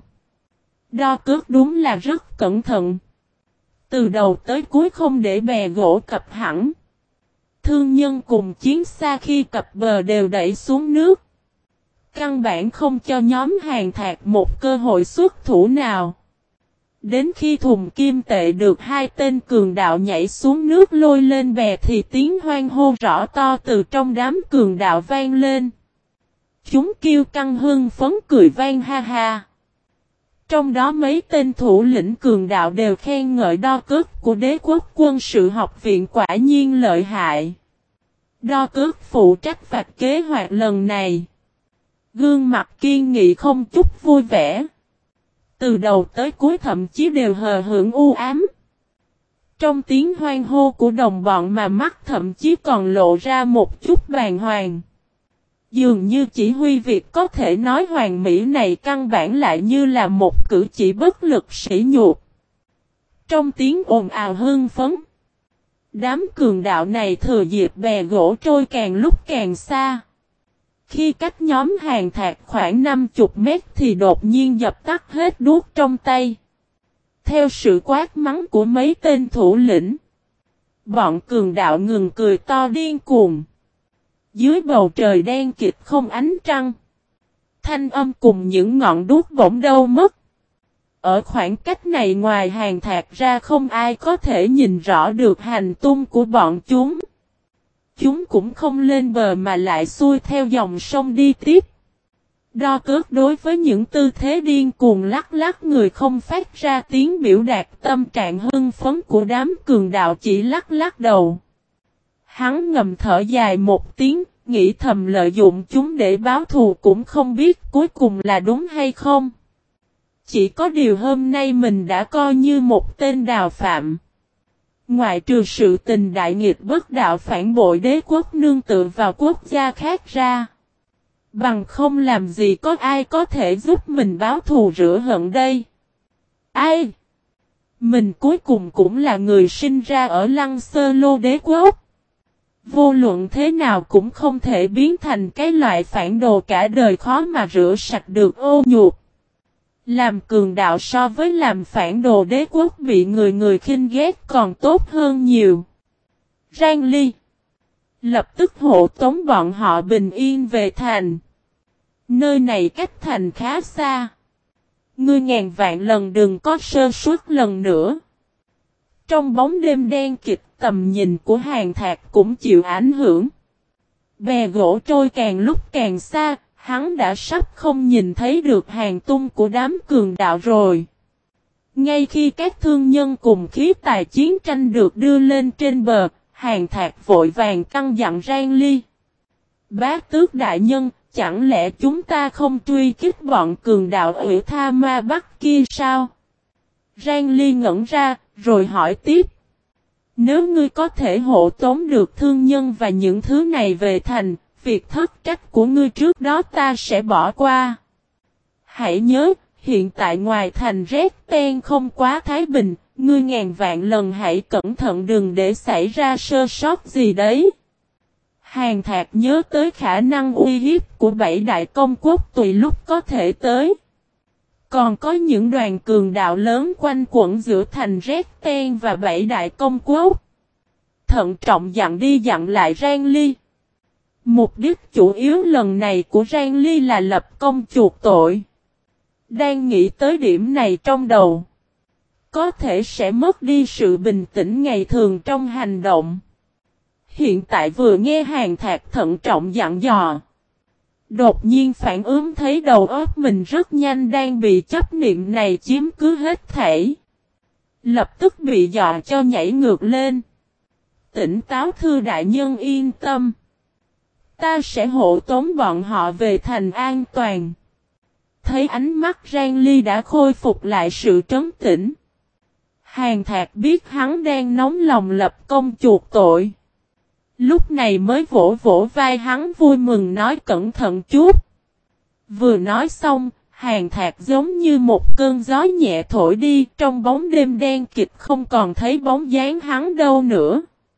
Đo cước đúng là rất cẩn thận. Từ đầu tới cuối không để bè gỗ cập hẳn. Thương nhân cùng chiến xa khi cập bờ đều đẩy xuống nước. Căn bản không cho nhóm Hàng Thạc một cơ hội xuất thủ nào. Đến khi thùng kim tệ được hai tên cường đạo nhảy xuống nước lôi lên bè thì tiếng hoan hô rõ to từ trong đám cường đạo vang lên. Chúng kêu căng hưng phấn cười vang ha ha. Trong đó mấy tên thủ lĩnh cường đạo đều khen ngợi đo cước của đế quốc quân sự học viện quả nhiên lợi hại. Đo cước phụ trách vạch kế hoạch lần này. Gương mặt kiên nghị không chút vui vẻ. Từ đầu tới cuối thậm chí đều hờ hững u ám. Trong tiếng hoan hô của đồng bọn mà mắt thậm chí còn lộ ra một chút bàng hoàng. Dường như chỉ huy việc có thể nói hoàn mỹ này căn bản lại như là một cử chỉ bất lực sỉ nhục. Trong tiếng ồn ào hưng phấn. Đám cường đạo này thừa dịp bè gỗ trôi càng lúc càng xa. Khi cách nhóm Hàng Thạc khoảng 50 mét thì đột nhiên dập tắt hết đuốc trong tay. Theo sự quát mắng của mấy tên thủ lĩnh. Bọn cường đạo ngừng cười to điên cuồng. Dưới bầu trời đen kịt không ánh trăng. Thanh âm cùng những ngọn đuốc bỗng đâu mất. Ở khoảng cách này ngoài Hàng Thạc ra không ai có thể nhìn rõ được hành tung của bọn chúng. Chúng cũng không lên bờ mà lại xuôi theo dòng sông đi tiếp. Đo cước đối với những tư thế điên cuồng lắc lắc người không phát ra tiếng biểu đạt tâm trạng hưng phấn của đám cường đạo chỉ lắc lắc đầu. Hắn ngầm thở dài một tiếng, nghĩ thầm lợi dụng chúng để báo thù cũng không biết cuối cùng là đúng hay không. Chỉ có điều hôm nay mình đã coi như một tên đào phạm. Ngoại trừ sự tình đại nghịch bất đạo phản bội đế quốc nương tựa vào quốc gia khác ra. Bằng không làm gì có ai có thể giúp mình báo thù rửa hận đây. Ai? Mình cuối cùng cũng là người sinh ra ở Lăng Sơ Lô đế quốc. Vô luận thế nào cũng không thể biến thành cái loại phản đồ cả đời khó mà rửa sạch được ô nhục. Làm cường đạo so với làm phản đồ đế quốc bị người người khinh ghét còn tốt hơn nhiều. Giang Ly lập tức hộ tống bọn họ bình yên về thành. Nơi này cách thành khá xa. Ngươi ngàn vạn lần đừng có sơ suất lần nữa. Trong bóng đêm đen kịt tầm nhìn của Hàng Thạc cũng chịu ảnh hưởng. Bè gỗ trôi càng lúc càng xa. Hắn đã sắp không nhìn thấy được hàng tung của đám cường đạo rồi. Ngay khi các thương nhân cùng khí tài chiến tranh được đưa lên trên bờ, Hàng Thạc vội vàng căn dặn Giang Ly. Bá tước đại nhân, chẳng lẽ chúng ta không truy kích bọn cường đạo Ủy Tha Ma Bắc kia sao? Giang Ly ngẩn ra, rồi hỏi tiếp. Nếu ngươi có thể hộ tống được thương nhân và những thứ này về thành, việc thất trách của ngươi trước đó ta sẽ bỏ qua. Hãy nhớ, hiện tại ngoài thành Red Ten không quá thái bình, ngươi ngàn vạn lần hãy cẩn thận đừng để xảy ra sơ sót gì đấy. Hàn Thạc nhớ tới khả năng uy hiếp của 7 đại công quốc tùy lúc có thể tới. Còn có những đoàn cường đạo lớn quanh quẩn giữa thành Red Ten và 7 đại công quốc. Thận trọng dặn đi dặn lại Giang Ly. Mục đích chủ yếu lần này của Giang Ly là lập công chuộc tội. Đang nghĩ tới điểm này trong đầu. Có thể sẽ mất đi sự bình tĩnh ngày thường trong hành động. Hiện tại vừa nghe Hàn Thạc thận trọng dặn dò. Đột nhiên phản ứng thấy đầu óc mình rất nhanh đang bị chấp niệm này chiếm cứ hết thảy. Lập tức bị dọa cho nhảy ngược lên. Tỉnh táo thưa đại nhân yên tâm. Ta sẽ hộ tống bọn họ về thành an toàn. Thấy ánh mắt Giang Ly đã khôi phục lại sự trấn tĩnh. Hàn Thạc biết hắn đang nóng lòng lập công chuộc tội. Lúc này mới vỗ vỗ vai hắn vui mừng nói cẩn thận chút. Vừa nói xong, Hàn Thạc giống như một cơn gió nhẹ thổi đi trong bóng đêm đen kịt không còn thấy bóng dáng hắn đâu nữa.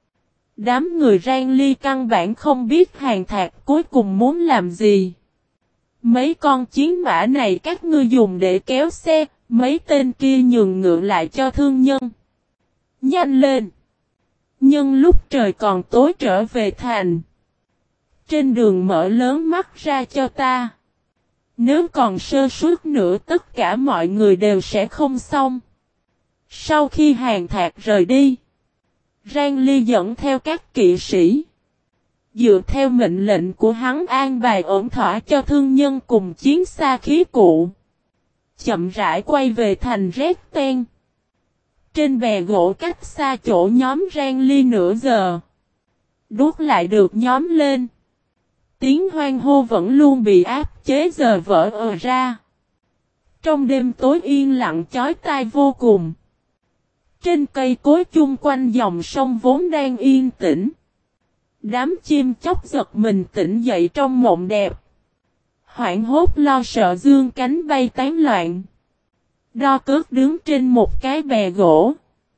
Đám người Giang Ly căn bản không biết Hàn Thạc cuối cùng muốn làm gì. Mấy con chiến mã này các ngươi dùng để kéo xe, mấy tên kia nhường ngựa lại cho thương nhân. Nhanh lên! Nhưng lúc trời còn tối trở về thành. Trên đường mở lớn mắt ra cho ta. Nếu còn sơ suất nữa tất cả mọi người đều sẽ không xong. Sau khi Hàn Thạc rời đi. Giang Ly dẫn theo các kỵ sĩ. Dựa theo mệnh lệnh của hắn an bài ổn thỏa cho thương nhân cùng chiến xa khí cụ. Chậm rãi quay về thành Red Ten. Trên bè gỗ cách xa chỗ nhóm Giang Ly nửa giờ. Đuốc lại được nhóm lên. Tiếng hoan hô vẫn luôn bị áp chế giờ vỡ ra. Trong đêm tối yên lặng chói tai vô cùng. Trên cây cối chung quanh dòng sông vốn đang yên tĩnh. Đám chim chóc giật mình tỉnh dậy trong mộng đẹp. Hoảng hốt lo sợ dương cánh bay tán loạn. Đo cước đứng trên một cái bè gỗ.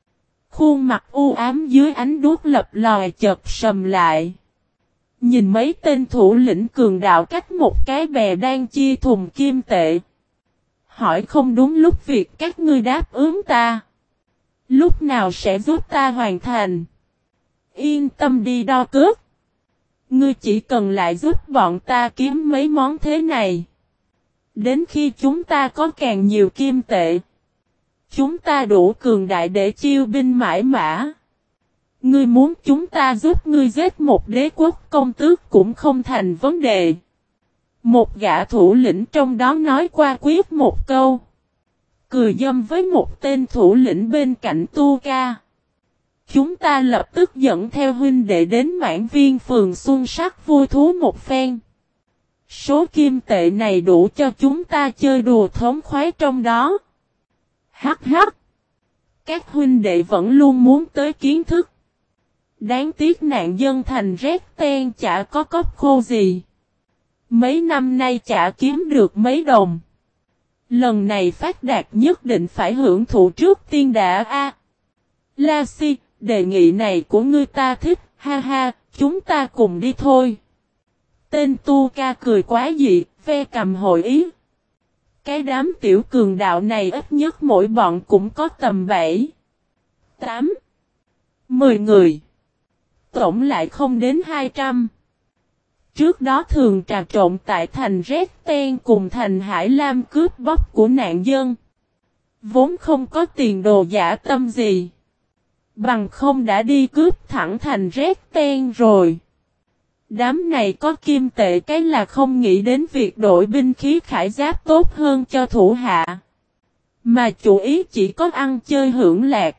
Khuôn mặt u ám dưới ánh đuốc lập lòi chợt sầm lại. Nhìn mấy tên thủ lĩnh cường đạo cách một cái bè đang chia thùng kim tệ. Hỏi không đúng lúc việc các ngươi đáp ứng ta. Lúc nào sẽ giúp ta hoàn thành? Yên tâm đi đo cước. Ngươi chỉ cần lại giúp bọn ta kiếm mấy món thế này. Đến khi chúng ta có càng nhiều kim tệ. Chúng ta đủ cường đại để chiêu binh mãi mã. Ngươi muốn chúng ta giúp ngươi giết một đế quốc công tước cũng không thành vấn đề. Một gã thủ lĩnh trong đó nói qua quyết một câu. Cười dâm với một tên thủ lĩnh bên cạnh Tu Ca. Chúng ta lập tức dẫn theo huynh đệ đến Mãn Viên phường Xuân Sắc vui thú một phen. Số kim tệ này đủ cho chúng ta chơi đùa thống khoái trong đó. Hắc hắc. Các huynh đệ vẫn luôn muốn tới kiến thức. Đáng tiếc nạn dân thành Red Ten chả có cốc khô gì. Mấy năm nay chả kiếm được mấy đồng. Lần này phát đạt nhất định phải hưởng thụ trước tiên đã a. La Si, đề nghị này của ngươi ta thích, ha ha, chúng ta cùng đi thôi. Tên Tu Ca cười quá dị, ve cầm hội ý. Cái đám tiểu cường đạo này ít nhất mỗi bọn cũng có tầm 7, 8, 10 người. Tổng lại không đến 200. Trước đó thường trà trộn tại thành Red Ten cùng thành Hải Lam cướp bóc của nạn dân. Vốn không có tiền đồ giả tâm gì. Bằng không đã đi cướp thẳng thành Red Ten rồi. Đám này có kim tệ cái là không nghĩ đến việc đổi binh khí khải giáp tốt hơn cho thủ hạ. Mà chủ ý chỉ có ăn chơi hưởng lạc.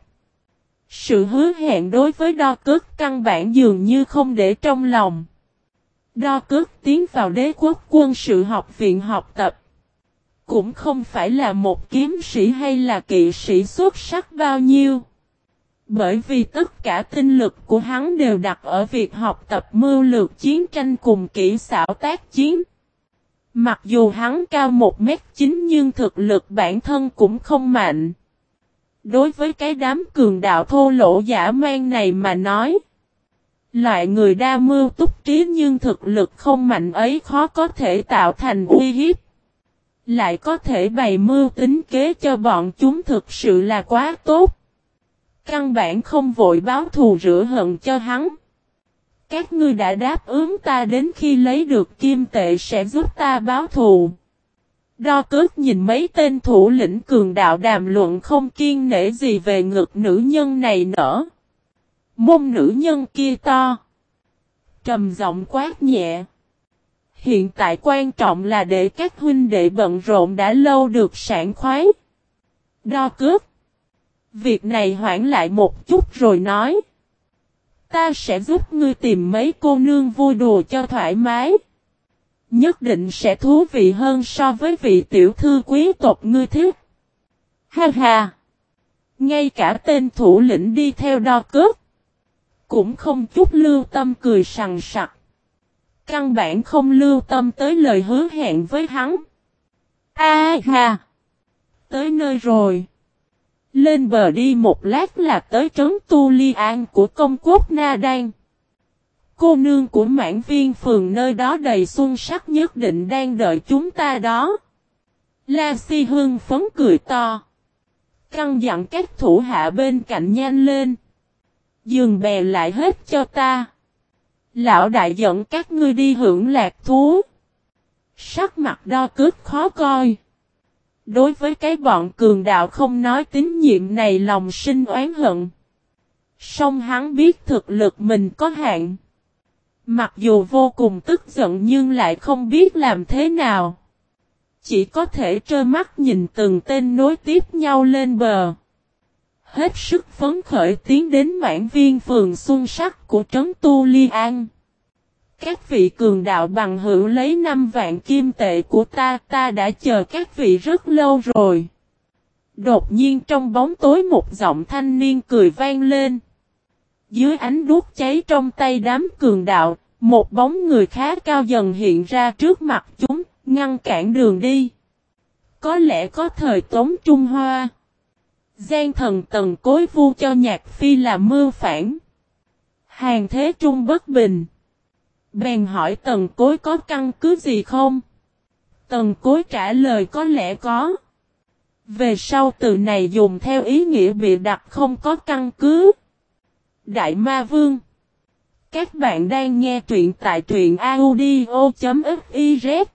Sự hứa hẹn đối với đo cước căn bản dường như không để trong lòng. Đo cước tiến vào đế quốc quân sự học viện học tập. cũng không phải là một kiếm sĩ hay là kỵ sĩ xuất sắc bao nhiêu. Bởi vì tất cả tinh lực của hắn đều đặt ở việc học tập mưu lược chiến tranh cùng kỹ xảo tác chiến. Mặc dù hắn cao 1m9 nhưng thực lực bản thân cũng không mạnh. Đối với cái đám cường đạo thô lỗ dã man này mà nói, loại người đa mưu túc trí nhưng thực lực không mạnh ấy khó có thể tạo thành uy hiếp. Lại có thể bày mưu tính kế cho bọn chúng thực sự là quá tốt. Căn bản không vội báo thù rửa hận cho hắn. Các ngươi đã đáp ứng ta đến khi lấy được kim tệ sẽ giúp ta báo thù. Đo cước nhìn mấy tên thủ lĩnh cường đạo đàm luận không kiêng nể gì về ngực nữ nhân này nở. Mông nữ nhân kia to. Trầm giọng quát nhẹ. Hiện tại quan trọng là để các huynh đệ bận rộn đã lâu được sảng khoái. Đo cước. Việc này hoãn lại một chút rồi nói. Ta sẽ giúp ngươi tìm mấy cô nương vui đùa cho thoải mái. Nhất định sẽ thú vị hơn so với vị tiểu thư quý tộc ngươi thích. Ha ha. Ngay cả tên thủ lĩnh đi theo đo cước cũng không chút lưu tâm cười sằng sặc. Căn bản không lưu tâm tới lời hứa hẹn với hắn. A ha. Tới nơi rồi. Lên bờ đi một lát là tới trấn Tu Li An của công quốc Na Đan. Cô nương của mãn viên phường nơi đó đầy xuân sắc nhất định đang đợi chúng ta đó. La Si hưng phấn cười to. Căn dặn các thủ hạ bên cạnh nhanh lên. Dừng bè lại hết cho ta. Lão đại dẫn các ngươi đi hưởng lạc thú. Sắc mặt đo cước khó coi. Đối với cái bọn cường đạo không nói tín nhiệm này lòng sinh oán hận. Song hắn biết thực lực mình có hạn. Mặc dù vô cùng tức giận nhưng lại không biết làm thế nào. Chỉ có thể trơ mắt nhìn từng tên nối tiếp nhau lên bờ. Hết sức phấn khởi tiến đến mãn viên phường xuân sắc của trấn Tu Li An. Các vị cường đạo bằng hữu lấy 5 vạn kim tệ của ta đã chờ các vị rất lâu rồi. Đột nhiên trong bóng tối một giọng thanh niên cười vang lên. Dưới ánh đuốc cháy trong tay đám cường đạo, một bóng người khá cao dần hiện ra trước mặt chúng, ngăn cản đường đi. Có lẽ có thời Tống Trung Hoa. Gian thần Tần Cối vu cho Nhạc Phi là mưu phản. Hàng thế trung bất bình. Bèn hỏi Tần Cối có căn cứ gì không? Tần Cối trả lời có lẽ có. Về sau từ này dùng theo ý nghĩa bịa đặt không có căn cứ. Đại Ma Vương. Các bạn đang nghe truyện tại truyện audio.fiz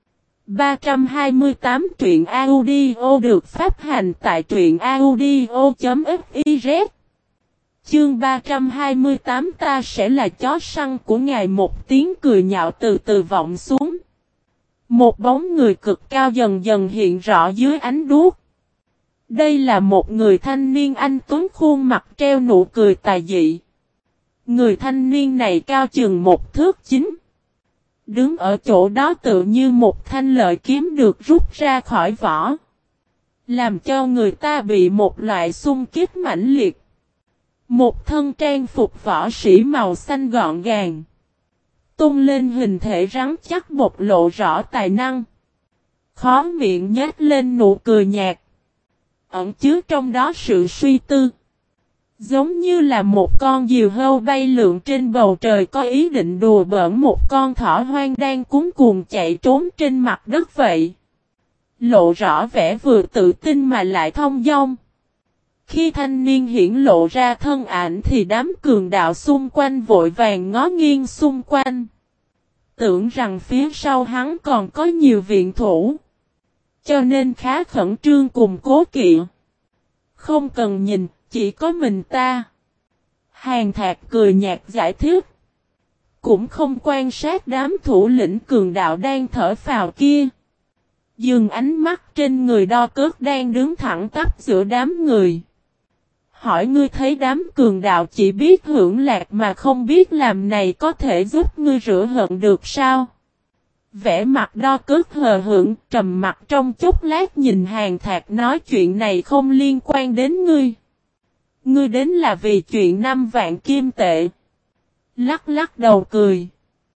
328 truyện audio được phát hành tại truyện audio.fiz. Chương 328 ta sẽ là chó săn của ngài. Một tiếng cười nhạo từ từ vọng xuống. Một bóng người cực cao dần dần hiện rõ dưới ánh đuốc. Đây là một người thanh niên anh tuấn khuôn mặt treo nụ cười tà dị. Người thanh niên này cao chừng 1 thước 9. Đứng ở chỗ đó tự như một thanh lợi kiếm được rút ra khỏi vỏ. Làm cho người ta bị một loại xung kích mãnh liệt. Một thân trang phục võ sĩ màu xanh gọn gàng. Tung lên hình thể rắn chắc bộc lộ rõ tài năng. Khó miệng nhếch lên nụ cười nhạt. Ẩn chứa trong đó sự suy tư. Giống như là một con diều hâu bay lượn trên bầu trời có ý định đùa bỡn một con thỏ hoang đang cuống cuồng chạy trốn trên mặt đất vậy. Lộ rõ vẻ vừa tự tin mà lại thông dong. Khi thanh niên hiển lộ ra thân ảnh thì đám cường đạo xung quanh vội vàng ngó nghiêng xung quanh. Tưởng rằng phía sau hắn còn có nhiều viện thủ. Cho nên khá khẩn trương cùng cố kỵ. Không cần nhìn, chỉ có mình ta. Hàn Thạc cười nhạt giải thích. Cũng không quan sát đám thủ lĩnh cường đạo đang thở phào kia. Dừng ánh mắt trên người đo cước đang đứng thẳng tắp giữa đám người. Hỏi ngươi thấy đám cường đạo chỉ biết hưởng lạc mà không biết làm này có thể giúp ngươi rửa hận được sao? Vẻ mặt Đo Cước hờ hững, trầm mặt trong chốc lát nhìn Hàn Thạc nói chuyện này không liên quan đến ngươi. Ngươi đến là vì chuyện 5 vạn kim tệ. Lắc lắc đầu cười.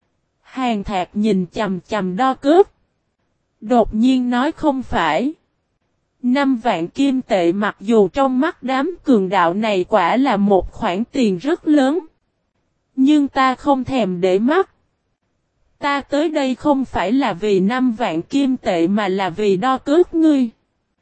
Hàn Thạc nhìn chầm chầm Đo Cước. Đột nhiên nói không phải. 5 vạn kim tệ mặc dù trong mắt đám cường đạo này quả là một khoản tiền rất lớn. Nhưng ta không thèm để mắt. Ta tới đây không phải là vì 5 vạn kim tệ mà là vì Đo Cước ngươi.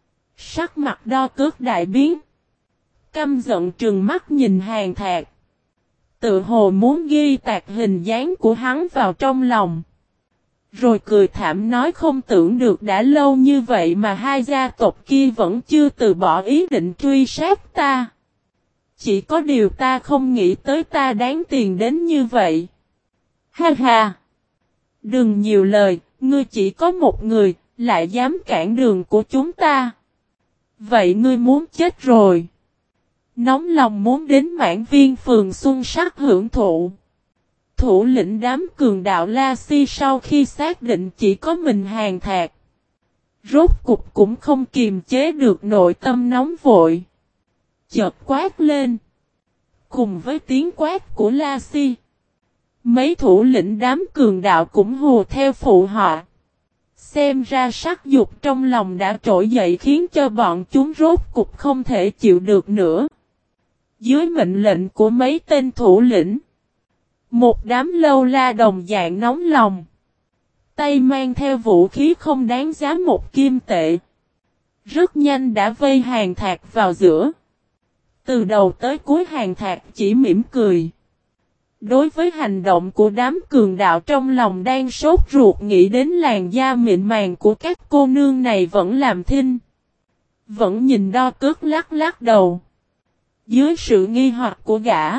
Sắc mặt Đo Cước đại biến. Căm giận trừng mắt nhìn Hàn Thạc. Tự hồ muốn ghi tạc hình dáng của hắn vào trong lòng. Rồi cười thảm nói không tưởng được đã lâu như vậy mà hai gia tộc kia vẫn chưa từ bỏ ý định truy sát ta. Chỉ có điều ta không nghĩ tới ta đáng tiền đến như vậy. Ha ha! Đừng nhiều lời, ngươi chỉ có một người, lại dám cản đường của chúng ta. Vậy ngươi muốn chết rồi. Nóng lòng muốn đến Mãn Viên phường Xuân Sắc hưởng thụ. Thủ lĩnh đám cường đạo La Si sau khi xác định chỉ có mình Hàn Thạc. Rốt cục cũng không kiềm chế được nội tâm nóng vội. Chợt quát lên. Cùng với tiếng quát của La Si. Mấy thủ lĩnh đám cường đạo cũng hùa theo phụ họ. Xem ra sắc dục trong lòng đã trỗi dậy khiến cho bọn chúng rốt cục không thể chịu được nữa. Dưới mệnh lệnh của mấy tên thủ lĩnh. Một đám lâu la đồng dạng nóng lòng. Tay mang theo vũ khí không đáng giá một kim tệ. Rất nhanh đã vây Hàn Thạc vào giữa. Từ đầu tới cuối Hàn Thạc chỉ mỉm cười. Đối với hành động của đám cường đạo trong lòng đang sốt ruột nghĩ đến làn da mịn màng của các cô nương này vẫn làm thinh. Vẫn nhìn Đo Cước lắc lắc đầu. Dưới sự nghi hoặc của gã.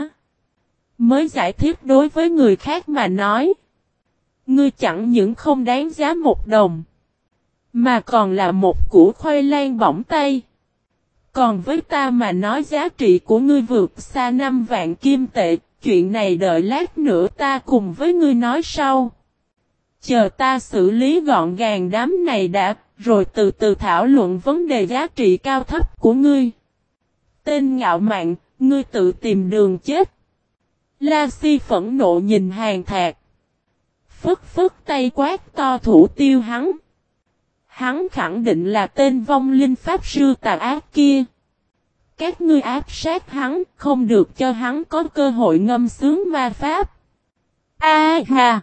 Mới giải thích đối với người khác mà nói. Ngươi chẳng những không đáng giá một đồng. Mà còn là một củ khoai lang bỏng tay. Còn với ta mà nói giá trị của ngươi vượt xa 5 vạn kim tệ. Chuyện này đợi lát nữa ta cùng với ngươi nói sau. Chờ ta xử lý gọn gàng đám này đã. Rồi từ từ thảo luận vấn đề giá trị cao thấp của ngươi. Tên ngạo mạn, ngươi tự tìm đường chết. La Si phẫn nộ nhìn Hàn Thạc. Phất phất tay quát to thủ tiêu hắn. Hắn khẳng định là tên vong linh pháp sư tà ác kia. Các ngươi áp sát hắn, không được cho hắn có cơ hội ngâm sướng ma pháp. A ha!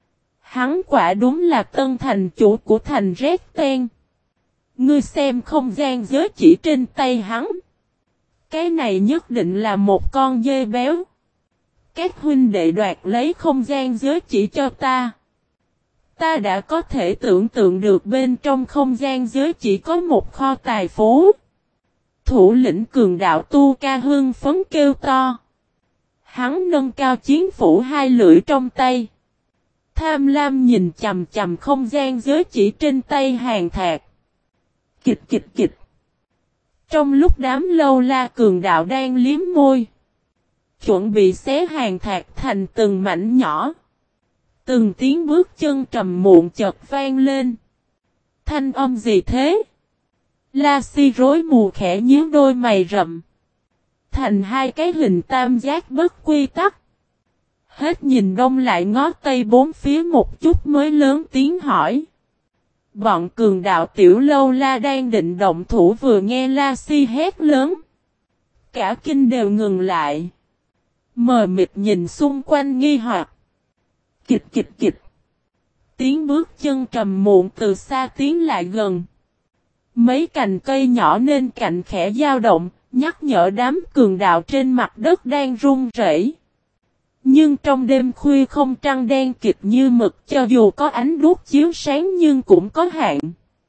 Hắn quả đúng là tân thành chủ của thành Rét Ten. Ngươi xem không gian giới chỉ trên tay hắn. Cái này nhất định là một con dê béo. Các huynh đệ đoạt lấy không gian giới chỉ cho ta. Ta đã có thể tưởng tượng được bên trong không gian giới chỉ có một kho tài phú. Thủ lĩnh cường đạo Tu Ca hưng phấn kêu to. Hắn nâng cao chiến phủ hai lưỡi trong tay. Tham lam nhìn chầm chầm không gian giới chỉ trên tay Hàn Thạc. Kịch kịch kịch. Trong lúc đám lâu la cường đạo đang liếm môi. Chuẩn bị xé Hàn Thạc thành từng mảnh nhỏ. Từng tiếng bước chân trầm muộn chợt vang lên. Thanh âm gì thế? La Si rối mù khẽ nhíu đôi mày rậm. Thành hai cái hình tam giác bất quy tắc. Hết nhìn đông lại ngó tây bốn phía một chút mới lớn tiếng hỏi. Bọn cường đạo tiểu lâu la đang định động thủ vừa nghe La Si hét lớn. Cả kinh đều ngừng lại. Mờ mịt nhìn xung quanh nghi hoặc. Kịch kịch kịch. Tiếng bước chân trầm muộn từ xa tiến lại gần. Mấy cành cây nhỏ nên cạnh khẽ dao động, nhắc nhở đám cường đạo trên mặt đất đang run rẩy. Nhưng trong đêm khuya không trăng đen kịt như mực, cho dù có ánh đuốc chiếu sáng nhưng cũng có hạn.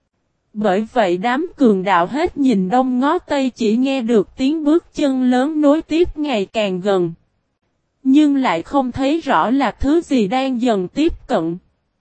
Bởi vậy đám cường đạo hết nhìn đông ngó tây chỉ nghe được tiếng bước chân lớn nối tiếp ngày càng gần. Nhưng lại không thấy rõ là thứ gì đang dần tiếp cận.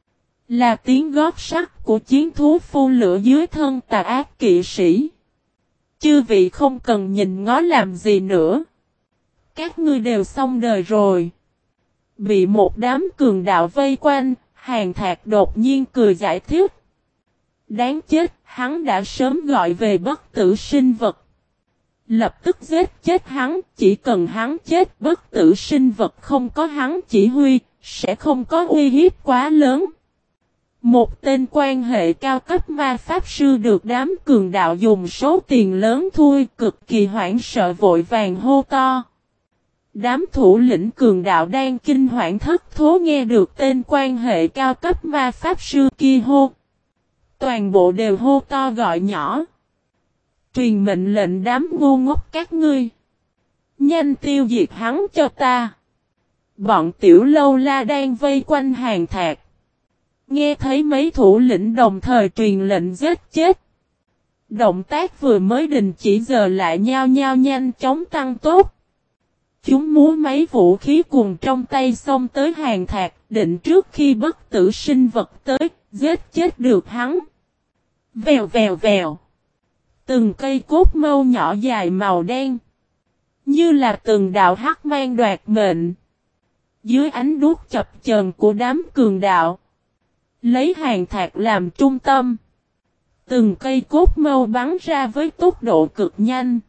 Là tiếng gót sắt của chiến thú phun lửa dưới thân tà ác kỵ sĩ. Chư vị không cần nhìn ngó làm gì nữa. Các ngươi đều xong đời rồi. Bị một đám cường đạo vây quanh, Hàn Thạc đột nhiên cười giải thích. Đáng chết, hắn đã sớm gọi về bất tử sinh vật. Lập tức giết chết hắn, chỉ cần hắn chết bất tử sinh vật không có hắn chỉ huy, sẽ không có uy hiếp quá lớn. Một tên quan hệ cao cấp ma pháp sư được đám cường đạo dùng số tiền lớn thui cực kỳ hoảng sợ vội vàng hô to. Đám thủ lĩnh cường đạo đang kinh hoảng thất thố nghe được tên quan hệ cao cấp ma pháp sư kia hô. Toàn bộ đều hô to gọi nhỏ. Truyền mệnh lệnh đám ngu ngốc các ngươi. Nhanh tiêu diệt hắn cho ta. Bọn tiểu lâu la đang vây quanh Hàn Thạc. Nghe thấy mấy thủ lĩnh đồng thời truyền lệnh giết chết. Động tác vừa mới đình chỉ giờ lại nhao nhao nhanh chóng tăng tốt. Chúng múa mấy vũ khí cuồng trong tay xông tới Hàn Thạc, định trước khi bất tử sinh vật tới, giết chết được hắn. Vèo vèo vèo. Từng cây cốt mâu nhỏ dài màu đen. Như là từng đạo hắc mang đoạt mệnh. Dưới ánh đuốc chập chờn của đám cường đạo. Lấy Hàn Thạc làm trung tâm. Từng cây cốt mâu bắn ra với tốc độ cực nhanh.